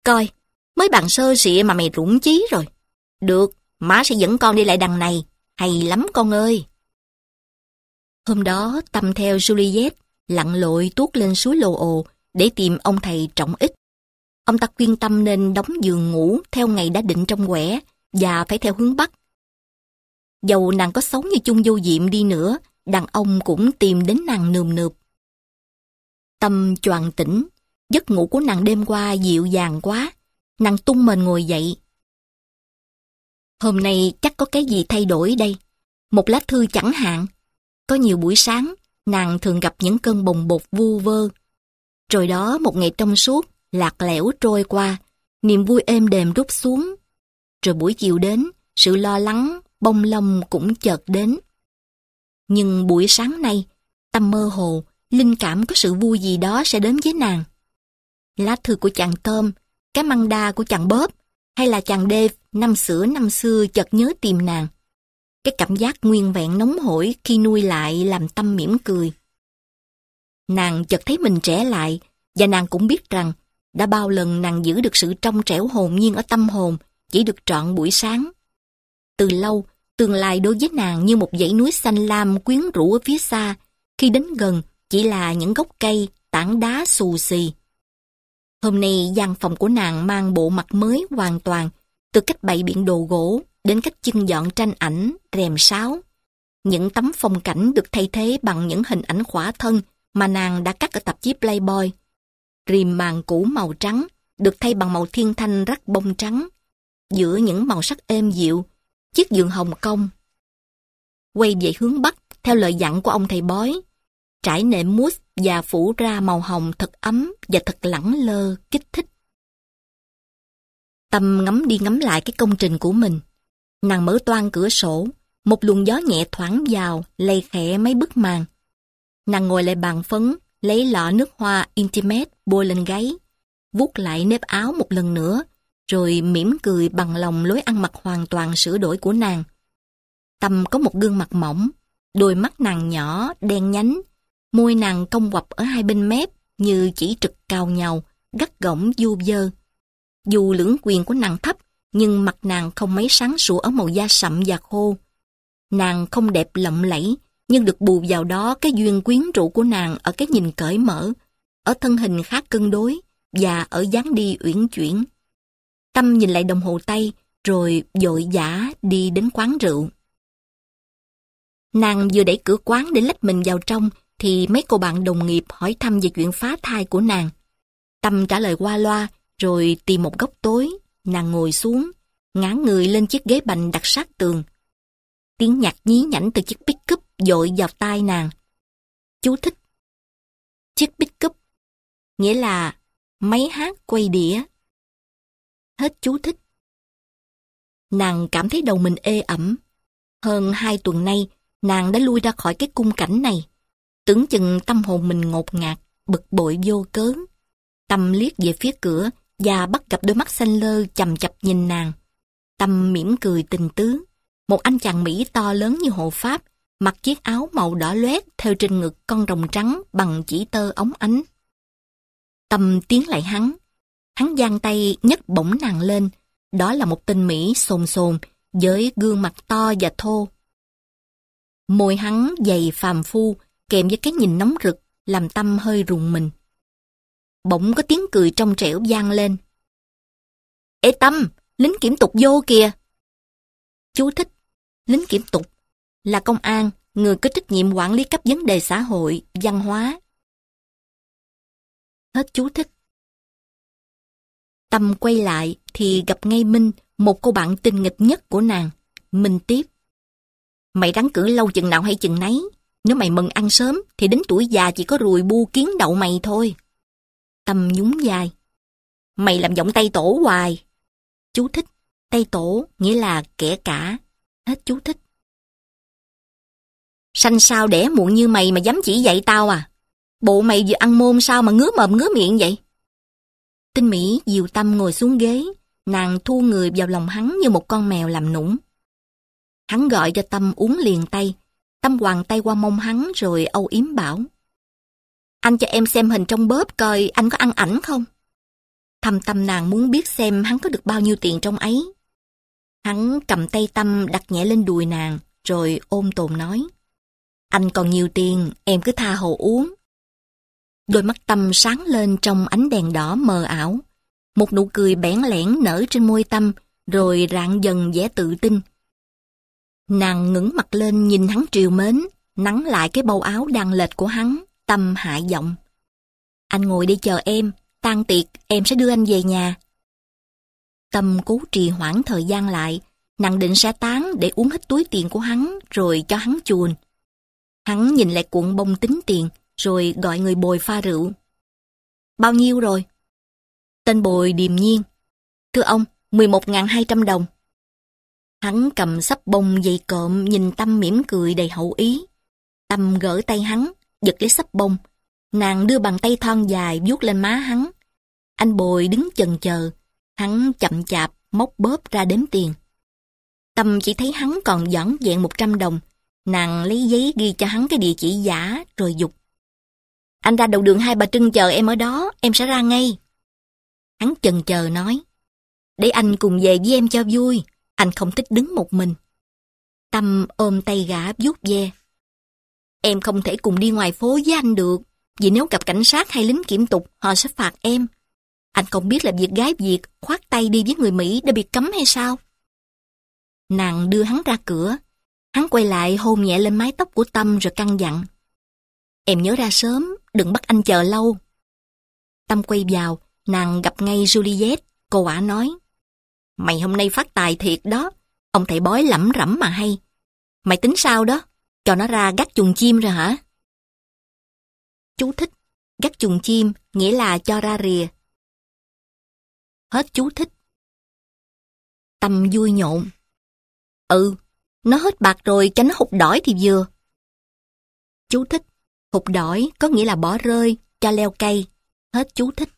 coi, mới bằng sơ sịa mà mày rụng chí rồi. Được, má sẽ dẫn con đi lại đằng này. Hay lắm con ơi. Hôm đó, Tâm theo Juliet lặn lội tuốt lên suối Lô Ồ để tìm ông thầy Trọng Ích. Ông ta khuyên Tâm nên đóng giường ngủ theo ngày đã định trong quẻ và phải theo hướng Bắc. Dầu nàng có sống như chung vô diệm đi nữa, đàn ông cũng tìm đến nàng nườm nượp. Tâm choàng tỉnh, giấc ngủ của nàng đêm qua dịu dàng quá, nàng tung mền ngồi dậy. Hôm nay chắc có cái gì thay đổi đây, một lá thư chẳng hạn. Có nhiều buổi sáng, nàng thường gặp những cơn bồng bột vu vơ. Rồi đó một ngày trong suốt, lạc lẽo trôi qua, niềm vui êm đềm rút xuống. Rồi buổi chiều đến, sự lo lắng, bông lông cũng chợt đến. Nhưng buổi sáng nay, Tâm mơ hồ, linh cảm có sự vui gì đó sẽ đến với nàng. Lá thư của chàng Tom, cái măng đa của chàng Bob, hay là chàng Dave năm xưa năm xưa chợt nhớ tìm nàng. Cái cảm giác nguyên vẹn nóng hổi khi nuôi lại làm Tâm mỉm cười. Nàng chợt thấy mình trẻ lại, và nàng cũng biết rằng đã bao lần nàng giữ được sự trong trẻo hồn nhiên ở tâm hồn chỉ được trọn buổi sáng. Từ lâu, tương lai đối với nàng như một dãy núi xanh lam quyến rũ ở phía xa, khi đến gần chỉ là những gốc cây, tảng đá xù xì. Hôm nay gian phòng của nàng mang bộ mặt mới hoàn toàn, từ cách bày biện đồ gỗ đến cách chưng dọn tranh ảnh, rèm sáo. Những tấm phong cảnh được thay thế bằng những hình ảnh khỏa thân mà nàng đã cắt ở tạp chí Playboy. Rìm màn cũ màu trắng được thay bằng màu thiên thanh rắc bông trắng. Giữa những màu sắc êm dịu, chiếc giường hồng công. Quay về hướng Bắc theo lời dặn của ông thầy bói, trải nệm mousse và phủ ra màu hồng thật ấm và thật lẳng lơ, kích thích. Tâm ngắm đi ngắm lại cái công trình của mình. Nàng mở toang cửa sổ, một luồng gió nhẹ thoảng vào, lay khẽ mấy bức màn. Nàng ngồi lại bàn phấn, lấy lọ nước hoa Intimate bôi lên gáy, vuốt lại nếp áo một lần nữa, rồi mỉm cười bằng lòng lối ăn mặc hoàn toàn sửa đổi của nàng. Tâm có một gương mặt mỏng, đôi mắt nàng nhỏ, đen nhánh, môi nàng cong quặp ở hai bên mép như chỉ trực cào nhau, gắt gỏng du dơ. Dù lưỡng quyền của nàng thấp, nhưng mặt nàng không mấy sáng sủa ở màu da sậm và khô. Nàng không đẹp lộng lẫy, nhưng được bù vào đó cái duyên quyến rũ của nàng ở cái nhìn cởi mở, ở thân hình khá cân đối và ở dáng đi uyển chuyển. Tâm nhìn lại đồng hồ tay, rồi vội vã đi đến quán rượu. Nàng vừa đẩy cửa quán để lách mình vào trong, thì mấy cô bạn đồng nghiệp hỏi thăm về chuyện phá thai của nàng. Tâm trả lời qua loa, rồi tìm một góc tối, nàng ngồi xuống, ngã người lên chiếc ghế bành đặt sát tường. Tiếng nhạc nhí nhảnh từ chiếc pick-up dội vào tai nàng. Chú thích. Chiếc pick-up, nghĩa là máy hát quay đĩa. Hết chú thích. Nàng cảm thấy đầu mình ê ẩm. Hơn hai tuần nay, nàng đã lui ra khỏi cái cung cảnh này. Tưởng chừng tâm hồn mình ngột ngạt, bực bội vô cớ. Tâm liếc về phía cửa và bắt gặp đôi mắt xanh lơ chằm chặp nhìn nàng. Tâm mỉm cười tình tứ. Một anh chàng Mỹ to lớn như hộ Pháp, mặc chiếc áo màu đỏ loét theo trên ngực con rồng trắng bằng chỉ tơ óng ánh. Tâm tiến lại hắn. Hắn giang tay nhấc bổng nàng lên. Đó là một tên Mỹ xồn xồn với gương mặt to và thô. Môi hắn dày phàm phu kèm với cái nhìn nóng rực làm Tâm hơi rùng mình. Bỗng có tiếng cười trong trẻo vang lên. Ê Tâm, lính kiểm tục vô kìa. Chú thích. Lính kiểm tục là công an, người có trách nhiệm quản lý các vấn đề xã hội, văn hóa. Hết chú thích. Tâm quay lại thì gặp ngay Minh, một cô bạn tinh nghịch nhất của nàng. Minh tiếp. Mày ráng cử lâu chừng nào hay chừng nấy. Nếu mày mừng ăn sớm thì đến tuổi già chỉ có ruồi bu kiến đậu mày thôi. Tâm nhún vai. Mày làm giọng Tây Tổ hoài. Chú thích. Tây Tổ nghĩa là kẻ cả. Hết chú thích. Sanh sao đẻ muộn như mày mà dám chỉ dạy tao à? Bộ mày vừa ăn môn sao mà ngứa mồm ngứa miệng vậy? Tinh Mỹ dìu Tâm ngồi xuống ghế, nàng thu người vào lòng hắn như một con mèo làm nũng. Hắn gọi cho Tâm uống liền tay. Tâm quàng tay qua mông hắn rồi âu yếm bảo. Anh cho em xem hình trong bóp coi anh có ăn ảnh không? Thâm tâm nàng muốn biết xem hắn có được bao nhiêu tiền trong ấy. Hắn cầm tay Tâm đặt nhẹ lên đùi nàng, rồi ôm tồn nói. Anh còn nhiều tiền, em cứ tha hồ uống. Đôi mắt Tâm sáng lên trong ánh đèn đỏ mờ ảo. Một nụ cười bẽn lẽn nở trên môi Tâm, rồi rạng dần vẻ tự tin. Nàng ngẩng mặt lên nhìn hắn trìu mến, nắn lại cái bâu áo đang lệch của hắn. Tâm hạ giọng. Anh ngồi đây chờ em, tan tiệc em sẽ đưa anh về nhà. Tâm cố trì hoãn thời gian lại, nàng định sẽ tán để uống hết túi tiền của hắn rồi cho hắn chuồn. Hắn nhìn lại cuộn bông tính tiền, rồi gọi người bồi pha rượu. Bao nhiêu rồi? Tên bồi điềm nhiên. Thưa ông, mười một nghìn hai trăm đồng. Hắn cầm xấp bông dày cộm nhìn Tâm mỉm cười đầy hậu ý. Tâm gỡ tay hắn, giật lấy xấp bông. Nàng đưa bàn tay thon dài vuốt lên má hắn. Anh bồi đứng chần chờ. Hắn chậm chạp móc bóp ra đếm tiền. Tâm chỉ thấy hắn còn dõng dẹn một trăm đồng. Nàng lấy giấy ghi cho hắn cái địa chỉ giả rồi giục. Anh ra đầu đường Hai Bà Trưng chờ em ở đó, em sẽ ra ngay. Hắn chần chờ nói. Để anh cùng về với em cho vui, anh không thích đứng một mình. Tâm ôm tay gã vuốt ve. Em không thể cùng đi ngoài phố với anh được, vì nếu gặp cảnh sát hay lính kiểm tục, họ sẽ phạt em. Anh không biết là việc gái Việt khoát tay đi với người Mỹ đã bị cấm hay sao? Nàng đưa hắn ra cửa. Hắn quay lại hôn nhẹ lên mái tóc của Tâm rồi căn dặn. Em nhớ ra sớm, đừng bắt anh chờ lâu. Tâm quay vào, nàng gặp ngay Juliet, cô ả nói. Mày hôm nay phát tài thiệt đó, ông thầy bói lẩm rẩm mà hay. Mày tính sao đó? Cho nó ra gác chuồng chim rồi hả? Chú thích, gác chuồng chim nghĩa là cho ra rìa. Hết chú thích. Tâm vui nhộn. Ừ, nó hết bạc rồi cho nó hụt đỏi thì vừa. Chú thích, hụt đỏi có nghĩa là bỏ rơi, cho leo cây. Hết chú thích.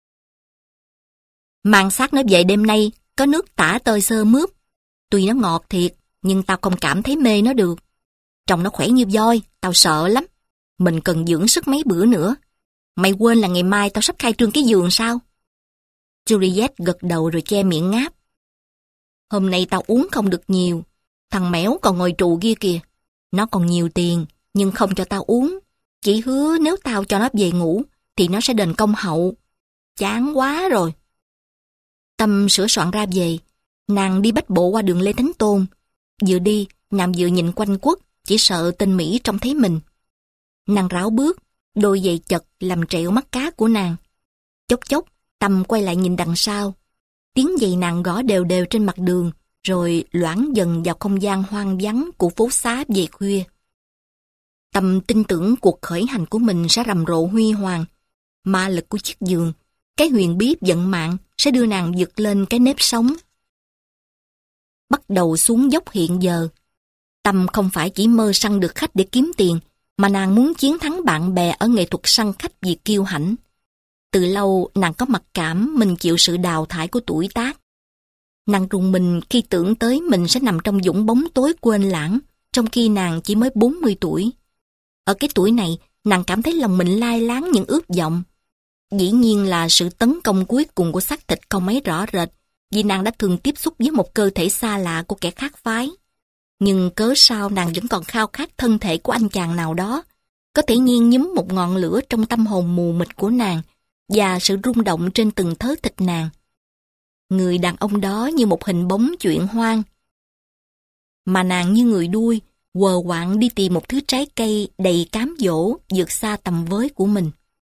Mang xác nó về đêm nay, có nước tả tơi sơ mướp. Tuy nó ngọt thiệt, nhưng tao không cảm thấy mê nó được. Trông nó khỏe như voi, tao sợ lắm. Mình cần dưỡng sức mấy bữa nữa. Mày quên là ngày mai tao sắp khai trương cái giường sao? Juliet gật đầu rồi che miệng ngáp. Hôm nay tao uống không được nhiều. Thằng Mẻo còn ngồi trù kia kìa. Nó còn nhiều tiền, nhưng không cho tao uống. Chỉ hứa nếu tao cho nó về ngủ, thì nó sẽ đền công hậu. Chán quá rồi. Tâm sửa soạn ra về. Nàng đi bách bộ qua đường Lê Thánh Tôn. Vừa đi, nàng vừa nhìn quanh quất, chỉ sợ tên Mỹ trông thấy mình. Nàng rảo bước, đôi giày chật làm trẹo mắt cá của nàng. Chốc chốc, Tâm quay lại nhìn đằng sau. Tiếng giày nàng gõ đều đều trên mặt đường, rồi loãng dần vào không gian hoang vắng của phố xá về khuya. Tâm tin tưởng cuộc khởi hành của mình sẽ rầm rộ huy hoàng. Ma lực của chiếc giường, cái huyền bí vận mạng sẽ đưa nàng vượt lên cái nếp sống. Bắt đầu xuống dốc hiện giờ. Tâm không phải chỉ mơ săn được khách để kiếm tiền, mà nàng muốn chiến thắng bạn bè ở nghệ thuật săn khách vì kiêu hãnh. Từ lâu nàng có mặc cảm mình chịu sự đào thải của tuổi tác. Nàng rùng mình khi tưởng tới mình sẽ nằm trong vũng bóng tối quên lãng, trong khi nàng chỉ mới bốn mươi tuổi. Ở cái tuổi này, nàng cảm thấy lòng mình lai láng những ước vọng. Dĩ nhiên là sự tấn công cuối cùng của xác thịt không mấy rõ rệt, vì nàng đã thường tiếp xúc với một cơ thể xa lạ của kẻ khác phái. Nhưng cớ sao nàng vẫn còn khao khát thân thể của anh chàng nào đó, có thể nghiêng nhúm một ngọn lửa trong tâm hồn mù mịt của nàng, và sự rung động trên từng thớ thịt nàng. Người đàn ông đó như một hình bóng chuyện hoang, mà nàng như người đuôi, quờ quạng đi tìm một thứ trái cây đầy cám dỗ vượt xa tầm với của mình.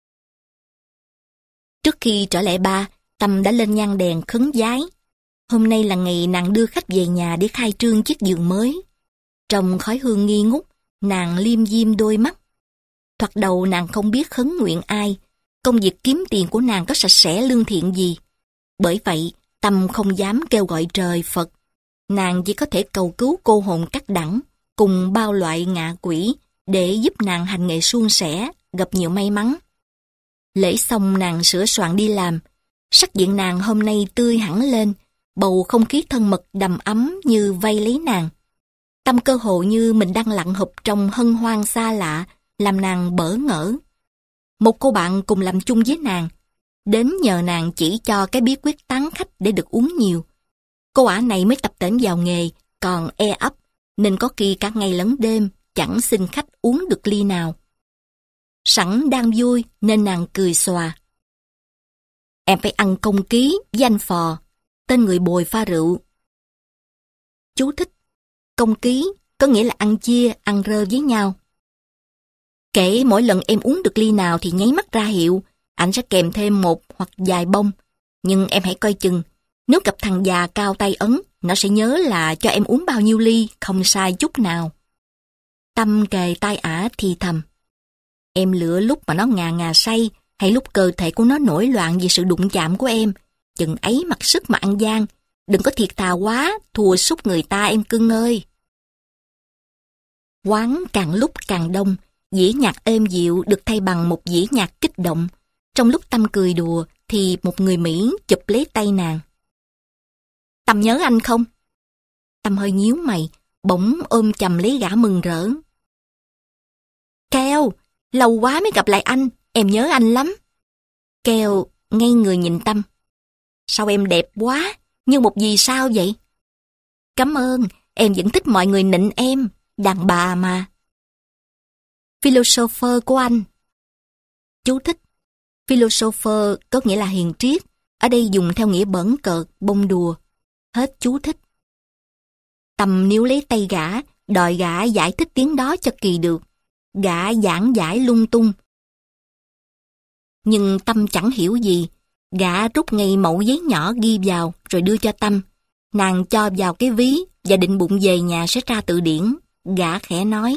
Trước khi trở lại ba, Tâm đã lên nhang đèn khấn vái. Hôm nay là ngày nàng đưa khách về nhà để khai trương chiếc giường mới. Trong khói hương nghi ngút, nàng liêm diêm đôi mắt. Thoạt đầu nàng không biết khấn nguyện ai, công việc kiếm tiền của nàng có sạch sẽ lương thiện gì. Bởi vậy, Tâm không dám kêu gọi trời Phật. Nàng chỉ có thể cầu cứu cô hồn cắt đẳng, cùng bao loại ngạ quỷ, để giúp nàng hành nghề suôn sẻ, gặp nhiều may mắn. Lễ xong nàng sửa soạn đi làm. Sắc diện nàng hôm nay tươi hẳn lên, bầu không khí thân mật đầm ấm như vây lấy nàng. Tâm cơ hồ như mình đang lặn hụp trong hân hoan xa lạ, làm nàng bỡ ngỡ. Một cô bạn cùng làm chung với nàng, đến nhờ nàng chỉ cho cái bí quyết tán khách để được uống nhiều. Cô ả này mới tập tễnh vào nghề, còn e ấp, nên có khi cả ngày lẫn đêm chẳng xin khách uống được ly nào. Sẵn đang vui nên nàng cười xòa. Em phải ăn công ký với anh Phò, tên người bồi pha rượu. Chú thích. Công ký có nghĩa là ăn chia, ăn rơ với nhau. Kể mỗi lần em uống được ly nào thì nháy mắt ra hiệu, anh sẽ kèm thêm một hoặc vài bông. Nhưng em hãy coi chừng, nếu gặp thằng già cao tay ấn, nó sẽ nhớ là cho em uống bao nhiêu ly, không sai chút nào. Tâm kề tai ả thì thầm. Em lựa lúc mà nó ngà ngà say, hay lúc cơ thể của nó nổi loạn vì sự đụng chạm của em. Chừng ấy mặc sức mà ăn gian, đừng có thiệt thà quá, thua sút người ta em cưng ơi. Quán càng lúc càng đông, dĩa nhạc êm dịu được thay bằng một dĩa nhạc kích động. Trong lúc Tâm cười đùa thì một người Mỹ chụp lấy tay nàng. Tâm nhớ anh không? Tâm hơi nhíu mày, bỗng ôm chầm lấy gã mừng rỡ. Keo, lâu quá mới gặp lại anh, em nhớ anh lắm. Keo ngây người nhìn Tâm. Sao em đẹp quá, như một vì sao vậy? Cảm ơn, em vẫn thích mọi người nịnh em, đàn bà mà. Philosopher của anh. Chú thích. Philosopher có nghĩa là hiền triết, ở đây dùng theo nghĩa bỡn cợt, bông đùa. Hết chú thích. Tâm níu lấy tay gã, đòi gã giải thích tiếng đó cho kỳ được. Gã giảng giải lung tung. Nhưng Tâm chẳng hiểu gì. Gã rút ngay mẩu giấy nhỏ ghi vào rồi đưa cho Tâm. Nàng cho vào cái ví và định bụng về nhà sẽ tra từ điển. Gã khẽ nói.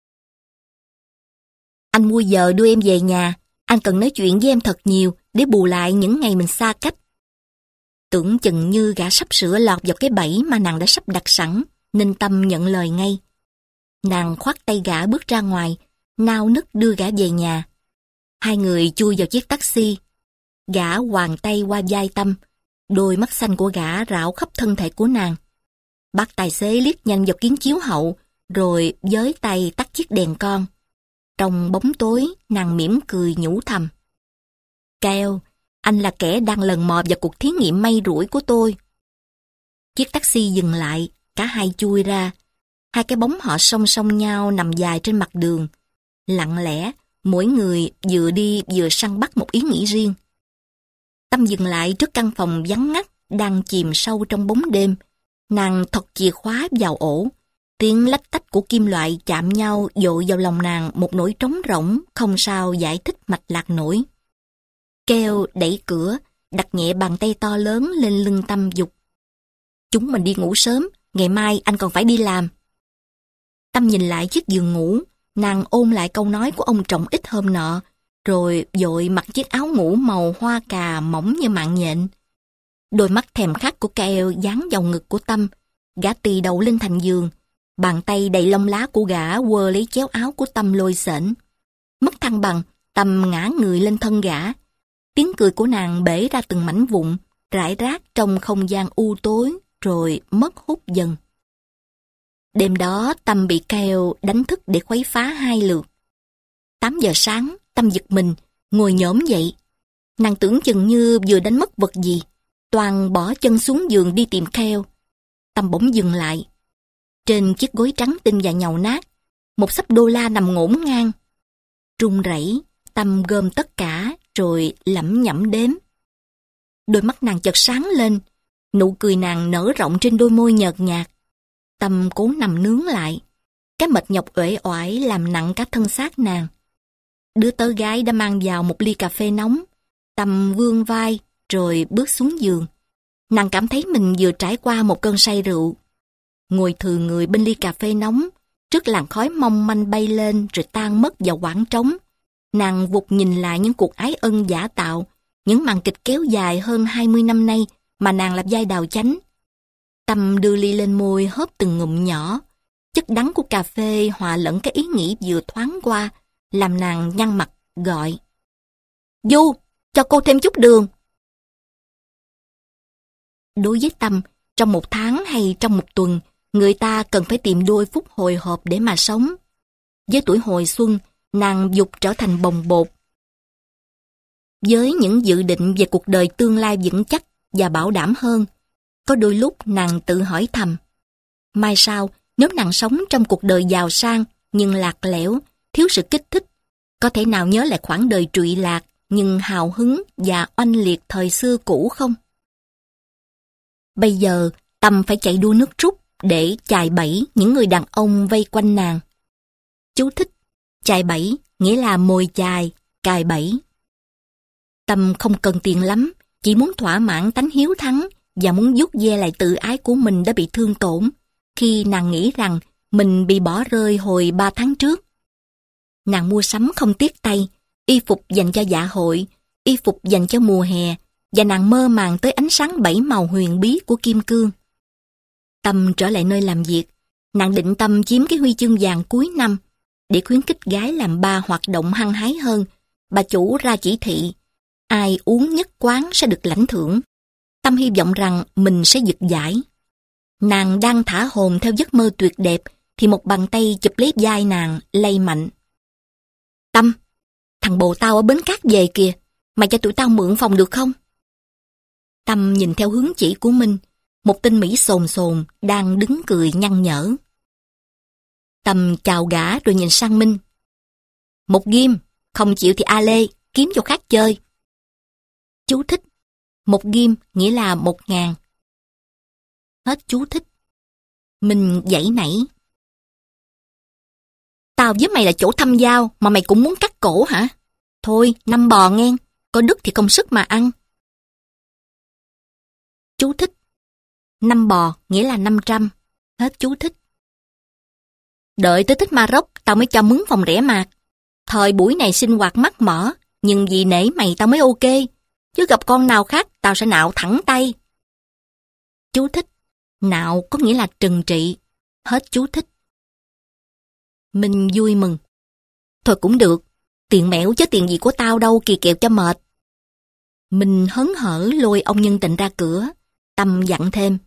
Anh mua giờ đưa em về nhà. Anh cần nói chuyện với em thật nhiều để bù lại những ngày mình xa cách. Tưởng chừng như gã sắp sửa lọt vào cái bẫy mà nàng đã sắp đặt sẵn, nên Tâm nhận lời ngay. Nàng khoác tay gã bước ra ngoài, nao nức đưa gã về nhà. Hai người chui vào chiếc taxi. Gã hoàng tay qua vai Tâm, đôi mắt xanh của gã rảo khắp thân thể của nàng. Bác tài xế liếc nhanh vào kiến chiếu hậu, rồi với tay tắt chiếc đèn con. Trong bóng tối, nàng mỉm cười nhủ thầm. Keo, anh là kẻ đang lần mò vào cuộc thí nghiệm may rủi của tôi. Chiếc taxi dừng lại, cả hai chui ra. Hai cái bóng họ song song nhau nằm dài trên mặt đường. Lặng lẽ, mỗi người vừa đi vừa săn bắt một ý nghĩ riêng. Tâm dừng lại trước căn phòng vắng ngắt, đang chìm sâu trong bóng đêm. Nàng thọc chìa khóa vào ổ. Tiếng lách tách của kim loại chạm nhau dội vào lòng nàng một nỗi trống rỗng, không sao giải thích mạch lạc nổi. Keo đẩy cửa, đặt nhẹ bàn tay to lớn lên lưng Tâm dục. Chúng mình đi ngủ sớm, ngày mai anh còn phải đi làm. Tâm nhìn lại chiếc giường ngủ, nàng ôn lại câu nói của ông trọng ít hôm nọ, rồi vội mặc chiếc áo ngủ màu hoa cà mỏng như mạng nhện. Đôi mắt thèm khát của Keo dán vào ngực của Tâm, gã tì đầu lên thành giường, bàn tay đầy lông lá của gã quơ lấy chéo áo của Tâm lôi xển. Mất thăng bằng, Tâm ngã người lên thân gã. Tiếng cười của nàng bể ra từng mảnh vụn, rải rác trong không gian u tối, rồi mất hút dần. Đêm đó Tâm bị Keo đánh thức để khuấy phá hai lượt. Tám giờ sáng, Tâm giật mình, ngồi nhổm dậy. Nàng tưởng chừng như vừa đánh mất vật gì, toàn bỏ chân xuống giường đi tìm Keo. Tâm bỗng dừng lại. Trên chiếc gối trắng tinh và nhàu nát, một xấp đô la nằm ngổn ngang. Run rẩy, Tâm gom tất cả rồi lẩm nhẩm đếm. Đôi mắt nàng chợt sáng lên, nụ cười nàng nở rộng trên đôi môi nhợt nhạt. Tâm cố nằm nướng lại, cái mệt nhọc uể oải làm nặng cả thân xác nàng. Đứa tớ gái đã mang vào một ly cà phê nóng. Tâm vươn vai rồi bước xuống giường. Nàng cảm thấy mình vừa trải qua một cơn say rượu. Ngồi thừ người bên ly cà phê nóng, trước làn khói mong manh bay lên rồi tan mất vào quảng trống. Nàng vụt nhìn lại những cuộc ái ân giả tạo, những màn kịch kéo dài hơn hai mươi năm nay mà nàng làm vai Đào Chánh. Tâm đưa ly lên môi hớp từng ngụm nhỏ. Chất đắng của cà phê hòa lẫn cái ý nghĩ vừa thoáng qua, làm nàng nhăn mặt gọi. Du, cho cô thêm chút đường. Đối với Tâm, trong một tháng hay trong một tuần, người ta cần phải tìm đôi phút hồi hộp để mà sống. Với tuổi hồi xuân, nàng dục trở thành bồng bột. Với những dự định về cuộc đời tương lai vững chắc và bảo đảm hơn, có đôi lúc nàng tự hỏi thầm, mai sau nếu nàng sống trong cuộc đời giàu sang nhưng lạc lẽo, thiếu sự kích thích, có thể nào nhớ lại khoảng đời trụy lạc nhưng hào hứng và oanh liệt thời xưa cũ không? Bây giờ Tâm phải chạy đua nước rút để chài bẫy những người đàn ông vây quanh nàng. Chú thích: chài bẫy nghĩa là mồi chài, cài bẫy. Tâm không cần tiền lắm, chỉ muốn thỏa mãn tánh hiếu thắng và muốn vuốt ve lại tự ái của mình đã bị thương tổn khi nàng nghĩ rằng mình bị bỏ rơi hồi ba tháng trước. Nàng mua sắm không tiếc tay, y phục dành cho dạ hội, y phục dành cho mùa hè, và nàng mơ màng tới ánh sáng bảy màu huyền bí của kim cương. Tâm trở lại nơi làm việc, nàng định tâm chiếm cái huy chương vàng cuối năm. Để khuyến khích gái làm ba hoạt động hăng hái hơn, bà chủ ra chỉ thị, ai uống nhất quán sẽ được lãnh thưởng. Tâm hy vọng rằng mình sẽ giật giải. Nàng đang thả hồn theo giấc mơ tuyệt đẹp, thì một bàn tay chụp lấy vai nàng, lay mạnh. Tâm, thằng bồ tao ở bến cát về kìa, mày cho tụi tao mượn phòng được không? Tâm nhìn theo hướng chỉ của Minh, một tên Mỹ sồn sồn đang đứng cười nhăn nhở. Tâm chào gã rồi nhìn sang Minh. Một ghim, không chịu thì a lê, kiếm chỗ khác chơi. Chú thích: một ghim nghĩa là một ngàn. Hết chú thích. Minh giãy nảy. Tao với mày là chỗ thăm giao mà mày cũng muốn cắt cổ hả? Thôi, năm bò nghe, có đức thì công sức mà ăn. Chú thích: năm bò nghĩa là năm trăm. Hết chú thích. Đợi tới thích Maroc tao mới cho mướn phòng rẻ mạt. Thời buổi này sinh hoạt mắc mỏ, nhưng vì nể mày tao mới ok. Chứ gặp con nào khác tao sẽ nạo thẳng tay. Chú thích: nạo có nghĩa là trừng trị. Hết chú thích. Mình vui mừng. Thôi cũng được, tiền mẻo chứ tiền gì của tao đâu kỳ kẹo cho mệt. Mình hớn hở lôi ông nhân tình ra cửa. Tâm dặn thêm.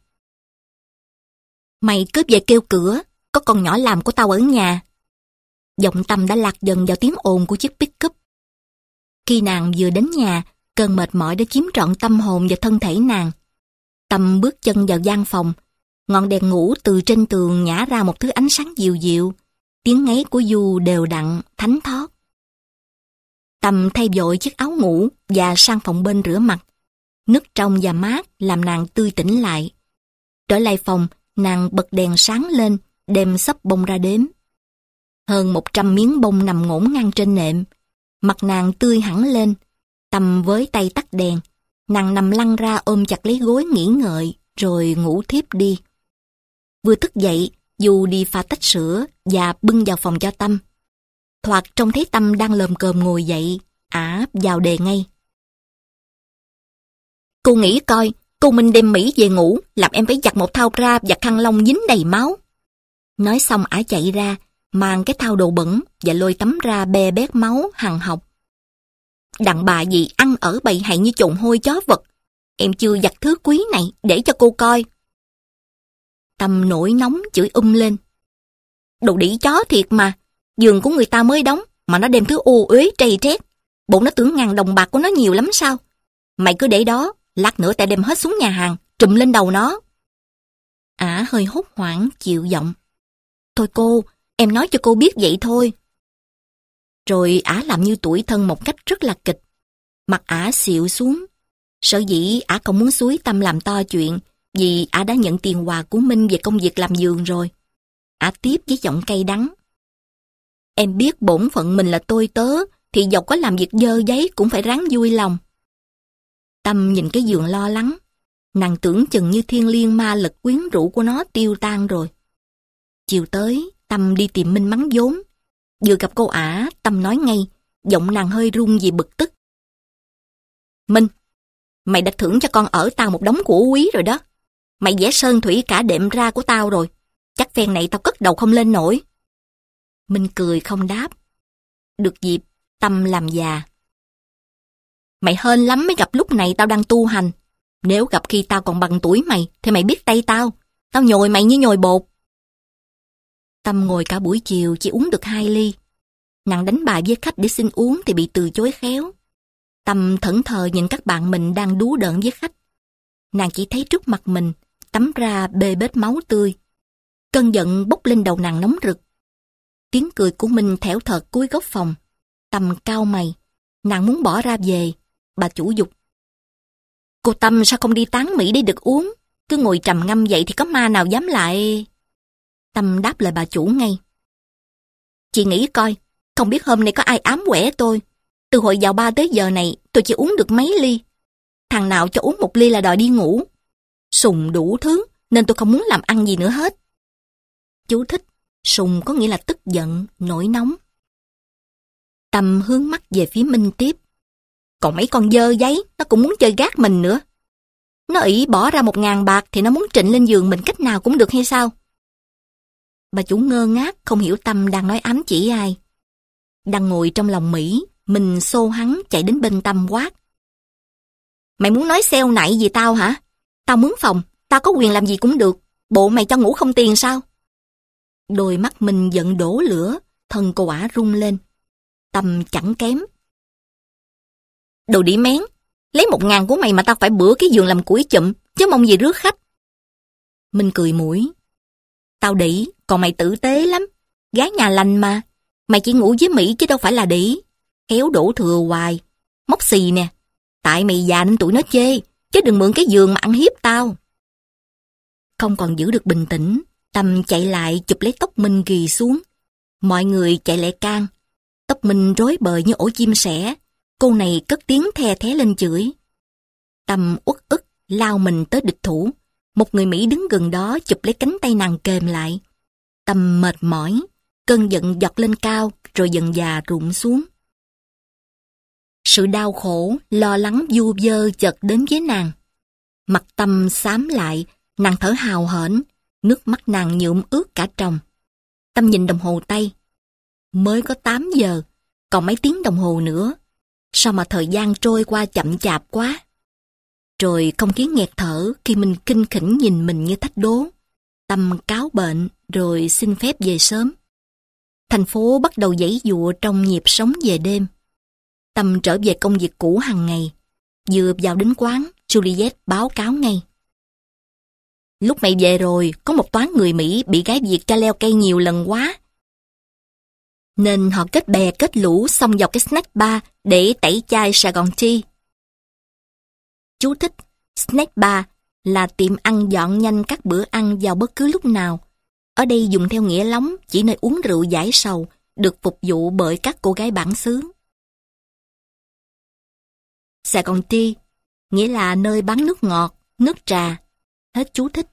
Mày cứ về kêu cửa, có con nhỏ làm của tao ở nhà. Giọng Tâm đã lạc dần vào tiếng ồn của chiếc pick-up. Khi nàng vừa đến nhà, cơn mệt mỏi đã chiếm trọn tâm hồn và thân thể nàng. Tâm bước chân vào gian phòng, ngọn đèn ngủ từ trên tường nhả ra một thứ ánh sáng dịu dịu, tiếng ngáy của Du đều đặn, thánh thót. Tâm thay vội chiếc áo ngủ và sang phòng bên rửa mặt. Nước trong và mát làm nàng tươi tỉnh lại. Trở lại phòng, nàng bật đèn sáng lên, đem xấp bông ra đếm. Hơn một trăm miếng bông nằm ngổn ngang trên nệm. Mặt nàng tươi hẳn lên. Tâm với tay tắt đèn. Nàng nằm lăn ra ôm chặt lấy gối nghỉ ngợi, rồi ngủ thiếp đi. Vừa thức dậy, Du đi pha tách sữa và bưng vào phòng cho Tâm. Thoạt trông thấy Tâm đang lồm cồm ngồi dậy, ả vào đề ngay. Cô nghĩ coi, cô Minh đem Mỹ về ngủ, làm em phải giặt một thau ra và khăn lông dính đầy máu. Nói xong ả chạy ra, mang cái thau đồ bẩn và lôi tấm ra be bét máu hằng học. Đàn bà gì ăn ở bầy hại như chồn hôi chó vật. Em chưa giặt thứ quý này để cho cô coi. Tâm nổi nóng chửi um lên. Đồ đĩ chó thiệt mà, giường của người ta mới đóng mà nó đem thứ ô uế trầy trét. Bộ nó tưởng ngàn đồng bạc của nó nhiều lắm sao? Mày cứ để đó, lát nữa ta đem hết xuống nhà hàng, trùm lên đầu nó. Ả hơi hốt hoảng chịu giọng. Thôi cô, em nói cho cô biết vậy thôi. Rồi ả làm như tủi thân một cách rất là kịch. Mặt ả xịu xuống. Sở dĩ ả không muốn xúi Tâm làm to chuyện, vì ả đã nhận tiền quà của Minh về công việc làm giường rồi. Ả tiếp với giọng cay đắng. Em biết bổn phận mình là tôi tớ, thì dọc có làm việc dơ giấy cũng phải ráng vui lòng. Tâm nhìn cái giường lo lắng. Nàng tưởng chừng như thiên liêng ma lực quyến rũ của nó tiêu tan rồi. Chiều tới, Tâm đi tìm Minh mắng vốn. Vừa gặp cô ả, Tâm nói ngay, giọng nàng hơi run vì bực tức. Minh, mày đã thưởng cho con ở tao một đống của quý rồi đó. Mày vẽ sơn thủy cả đệm ra của tao rồi. Chắc phen này tao cất đầu không lên nổi. Minh cười không đáp. Được dịp, Tâm làm già. Mày hên lắm mới gặp lúc này tao đang tu hành. Nếu gặp khi tao còn bằng tuổi mày, thì mày biết tay tao. Tao nhồi mày như nhồi bột. Tâm ngồi cả buổi chiều chỉ uống được hai ly. Nàng đánh bài với khách để xin uống thì bị từ chối khéo. Tâm thẫn thờ nhìn các bạn mình đang đú đỡn với khách. Nàng chỉ thấy trước mặt mình, tắm ra bê bết máu tươi. Cơn giận bốc lên đầu nàng nóng rực. Tiếng cười của mình thẻo thợt cuối góc phòng. Tâm cau mày, nàng muốn bỏ ra về. Bà chủ giục: "Cô Tâm sao không đi tán Mỹ để được uống? Cứ ngồi trầm ngâm vậy thì có ma nào dám lại..." Tâm đáp lời bà chủ ngay: "Chị nghĩ coi, không biết hôm nay có ai ám quẻ tôi. Từ hồi vào ba tới giờ này, tôi chỉ uống được mấy ly. Thằng nào cho uống một ly là đòi đi ngủ. Sùng đủ thứ, nên tôi không muốn làm ăn gì nữa hết." Chú thích: sùng có nghĩa là tức giận, nổi nóng. Tâm hướng mắt về phía Minh tiếp: "Còn mấy con dơ giấy, nó cũng muốn chơi gác mình nữa. Nó ỷ bỏ ra một ngàn bạc thì nó muốn trịnh lên giường mình cách nào cũng được hay sao?" Bà chủ ngơ ngác, không hiểu Tâm đang nói ám chỉ ai. Đang ngồi trong lòng Mỹ, mình xô hắn chạy đến bên Tâm quát: "Mày muốn nói xeo nại gì tao hả? Tao mướn phòng, tao có quyền làm gì cũng được. Bộ mày cho ngủ không tiền sao?" Đôi mắt mình giận đổ lửa, thân cô ả rung lên. Tâm chẳng kém: "Đồ đĩ mén, lấy một ngàn của mày mà tao phải bữa cái giường làm củi chụm, chứ mong gì rước khách." Mình cười mũi: "Tao đĩ, còn mày tử tế lắm. Gái nhà lành mà. Mày chỉ ngủ với Mỹ chứ đâu phải là đĩ. Khéo đổ thừa hoài. Móc xì nè. Tại mày già nên tụi nó chê, chứ đừng mượn cái giường mà ăn hiếp tao." Không còn giữ được bình tĩnh, Tâm chạy lại chụp lấy tóc mình ghì xuống. Mọi người chạy lại can. Tóc mình rối bời như ổ chim sẻ. Cô này cất tiếng the thé lên chửi. Tâm uất ức lao mình tới địch thủ. Một người Mỹ đứng gần đó chụp lấy cánh tay nàng kềm lại. Tâm mệt mỏi, cơn giận giọt lên cao rồi dần dà rụng xuống. Sự đau khổ, lo lắng vu vơ chợt đến với nàng. Mặt Tâm xám lại, nàng thở hào hển, nước mắt nàng nhuộm ướt cả tròng. Tâm nhìn đồng hồ tay. Mới có tám giờ, còn mấy tiếng đồng hồ nữa. Sao mà thời gian trôi qua chậm chạp quá. Rồi không khí nghẹt thở khi mình kinh khỉnh nhìn mình như thách đố. Tâm cáo bệnh rồi xin phép về sớm. Thành phố bắt đầu giãy giụa trong nhịp sống về đêm. Tâm trở về công việc cũ hàng ngày. Vừa vào đến quán, Juliet báo cáo ngay: "Lúc mày về rồi, có một toán người Mỹ bị gái Việt cho leo cây nhiều lần quá. Nên họ kết bè kết lũ xông vào cái snack bar để tẩy chai Sài Gòn Tea." Chú thích: snack bar là tiệm ăn dọn nhanh các bữa ăn vào bất cứ lúc nào. Ở đây dùng theo nghĩa lóng chỉ nơi uống rượu giải sầu, được phục vụ bởi các cô gái bản xứ. Sài Gòn Tea nghĩa là nơi bán nước ngọt, nước trà. Hết chú thích.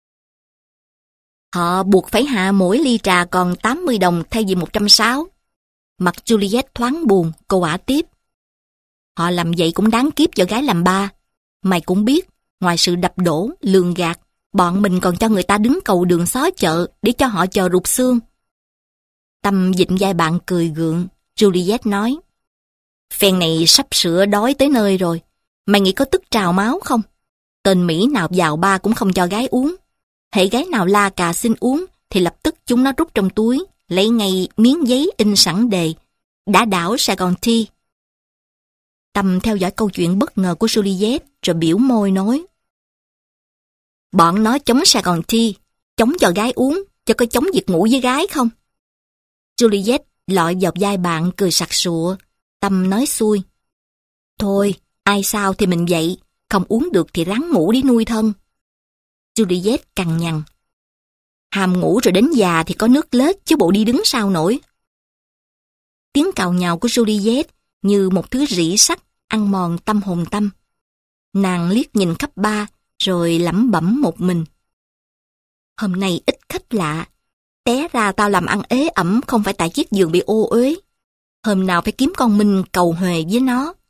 Họ buộc phải hạ mỗi ly trà còn tám mươi đồng thay vì một trăm sáu mươi. Mặt Juliet thoáng buồn, cô ả tiếp: "Họ làm vậy cũng đáng kiếp cho gái làm ba. Mày cũng biết, ngoài sự đập đổ, lường gạt, bọn mình còn cho người ta đứng cầu đường xó chợ để cho họ chờ rụt xương." Tâm vịn vai bạn cười gượng. Juliet nói: "Phen này sắp sửa đói tới nơi rồi. Mày nghĩ có tức trào máu không? Tên Mỹ nào vào ba cũng không cho gái uống. Hễ gái nào la cà xin uống thì lập tức chúng nó rút trong túi, lấy ngay miếng giấy in sẵn đề: đã đảo Sài Gòn Tea." Tâm theo dõi câu chuyện bất ngờ của Juliet rồi biểu môi nói: "Bọn nó chống Sài Gòn Tea, chống cho gái uống, cho có chống việc ngủ với gái không?" Juliet lọi vào vai bạn cười sặc sụa. Tâm nói xuôi: "Thôi, ai sao thì mình vậy, không uống được thì ráng ngủ đi nuôi thân." Juliet cằn nhằn: "Hàm ngủ rồi đến già thì có nước lết chứ bộ đi đứng sao nổi." Tiếng cào nhào của Juliet như một thứ rỉ sắt ăn mòn tâm hồn Tâm. Nàng liếc nhìn khắp ba rồi lẩm bẩm một mình: "Hôm nay ít khách lạ. Té ra tao làm ăn ế ẩm không phải tại chiếc giường bị ô uế. Hôm nào phải kiếm con Minh cầu huề với nó."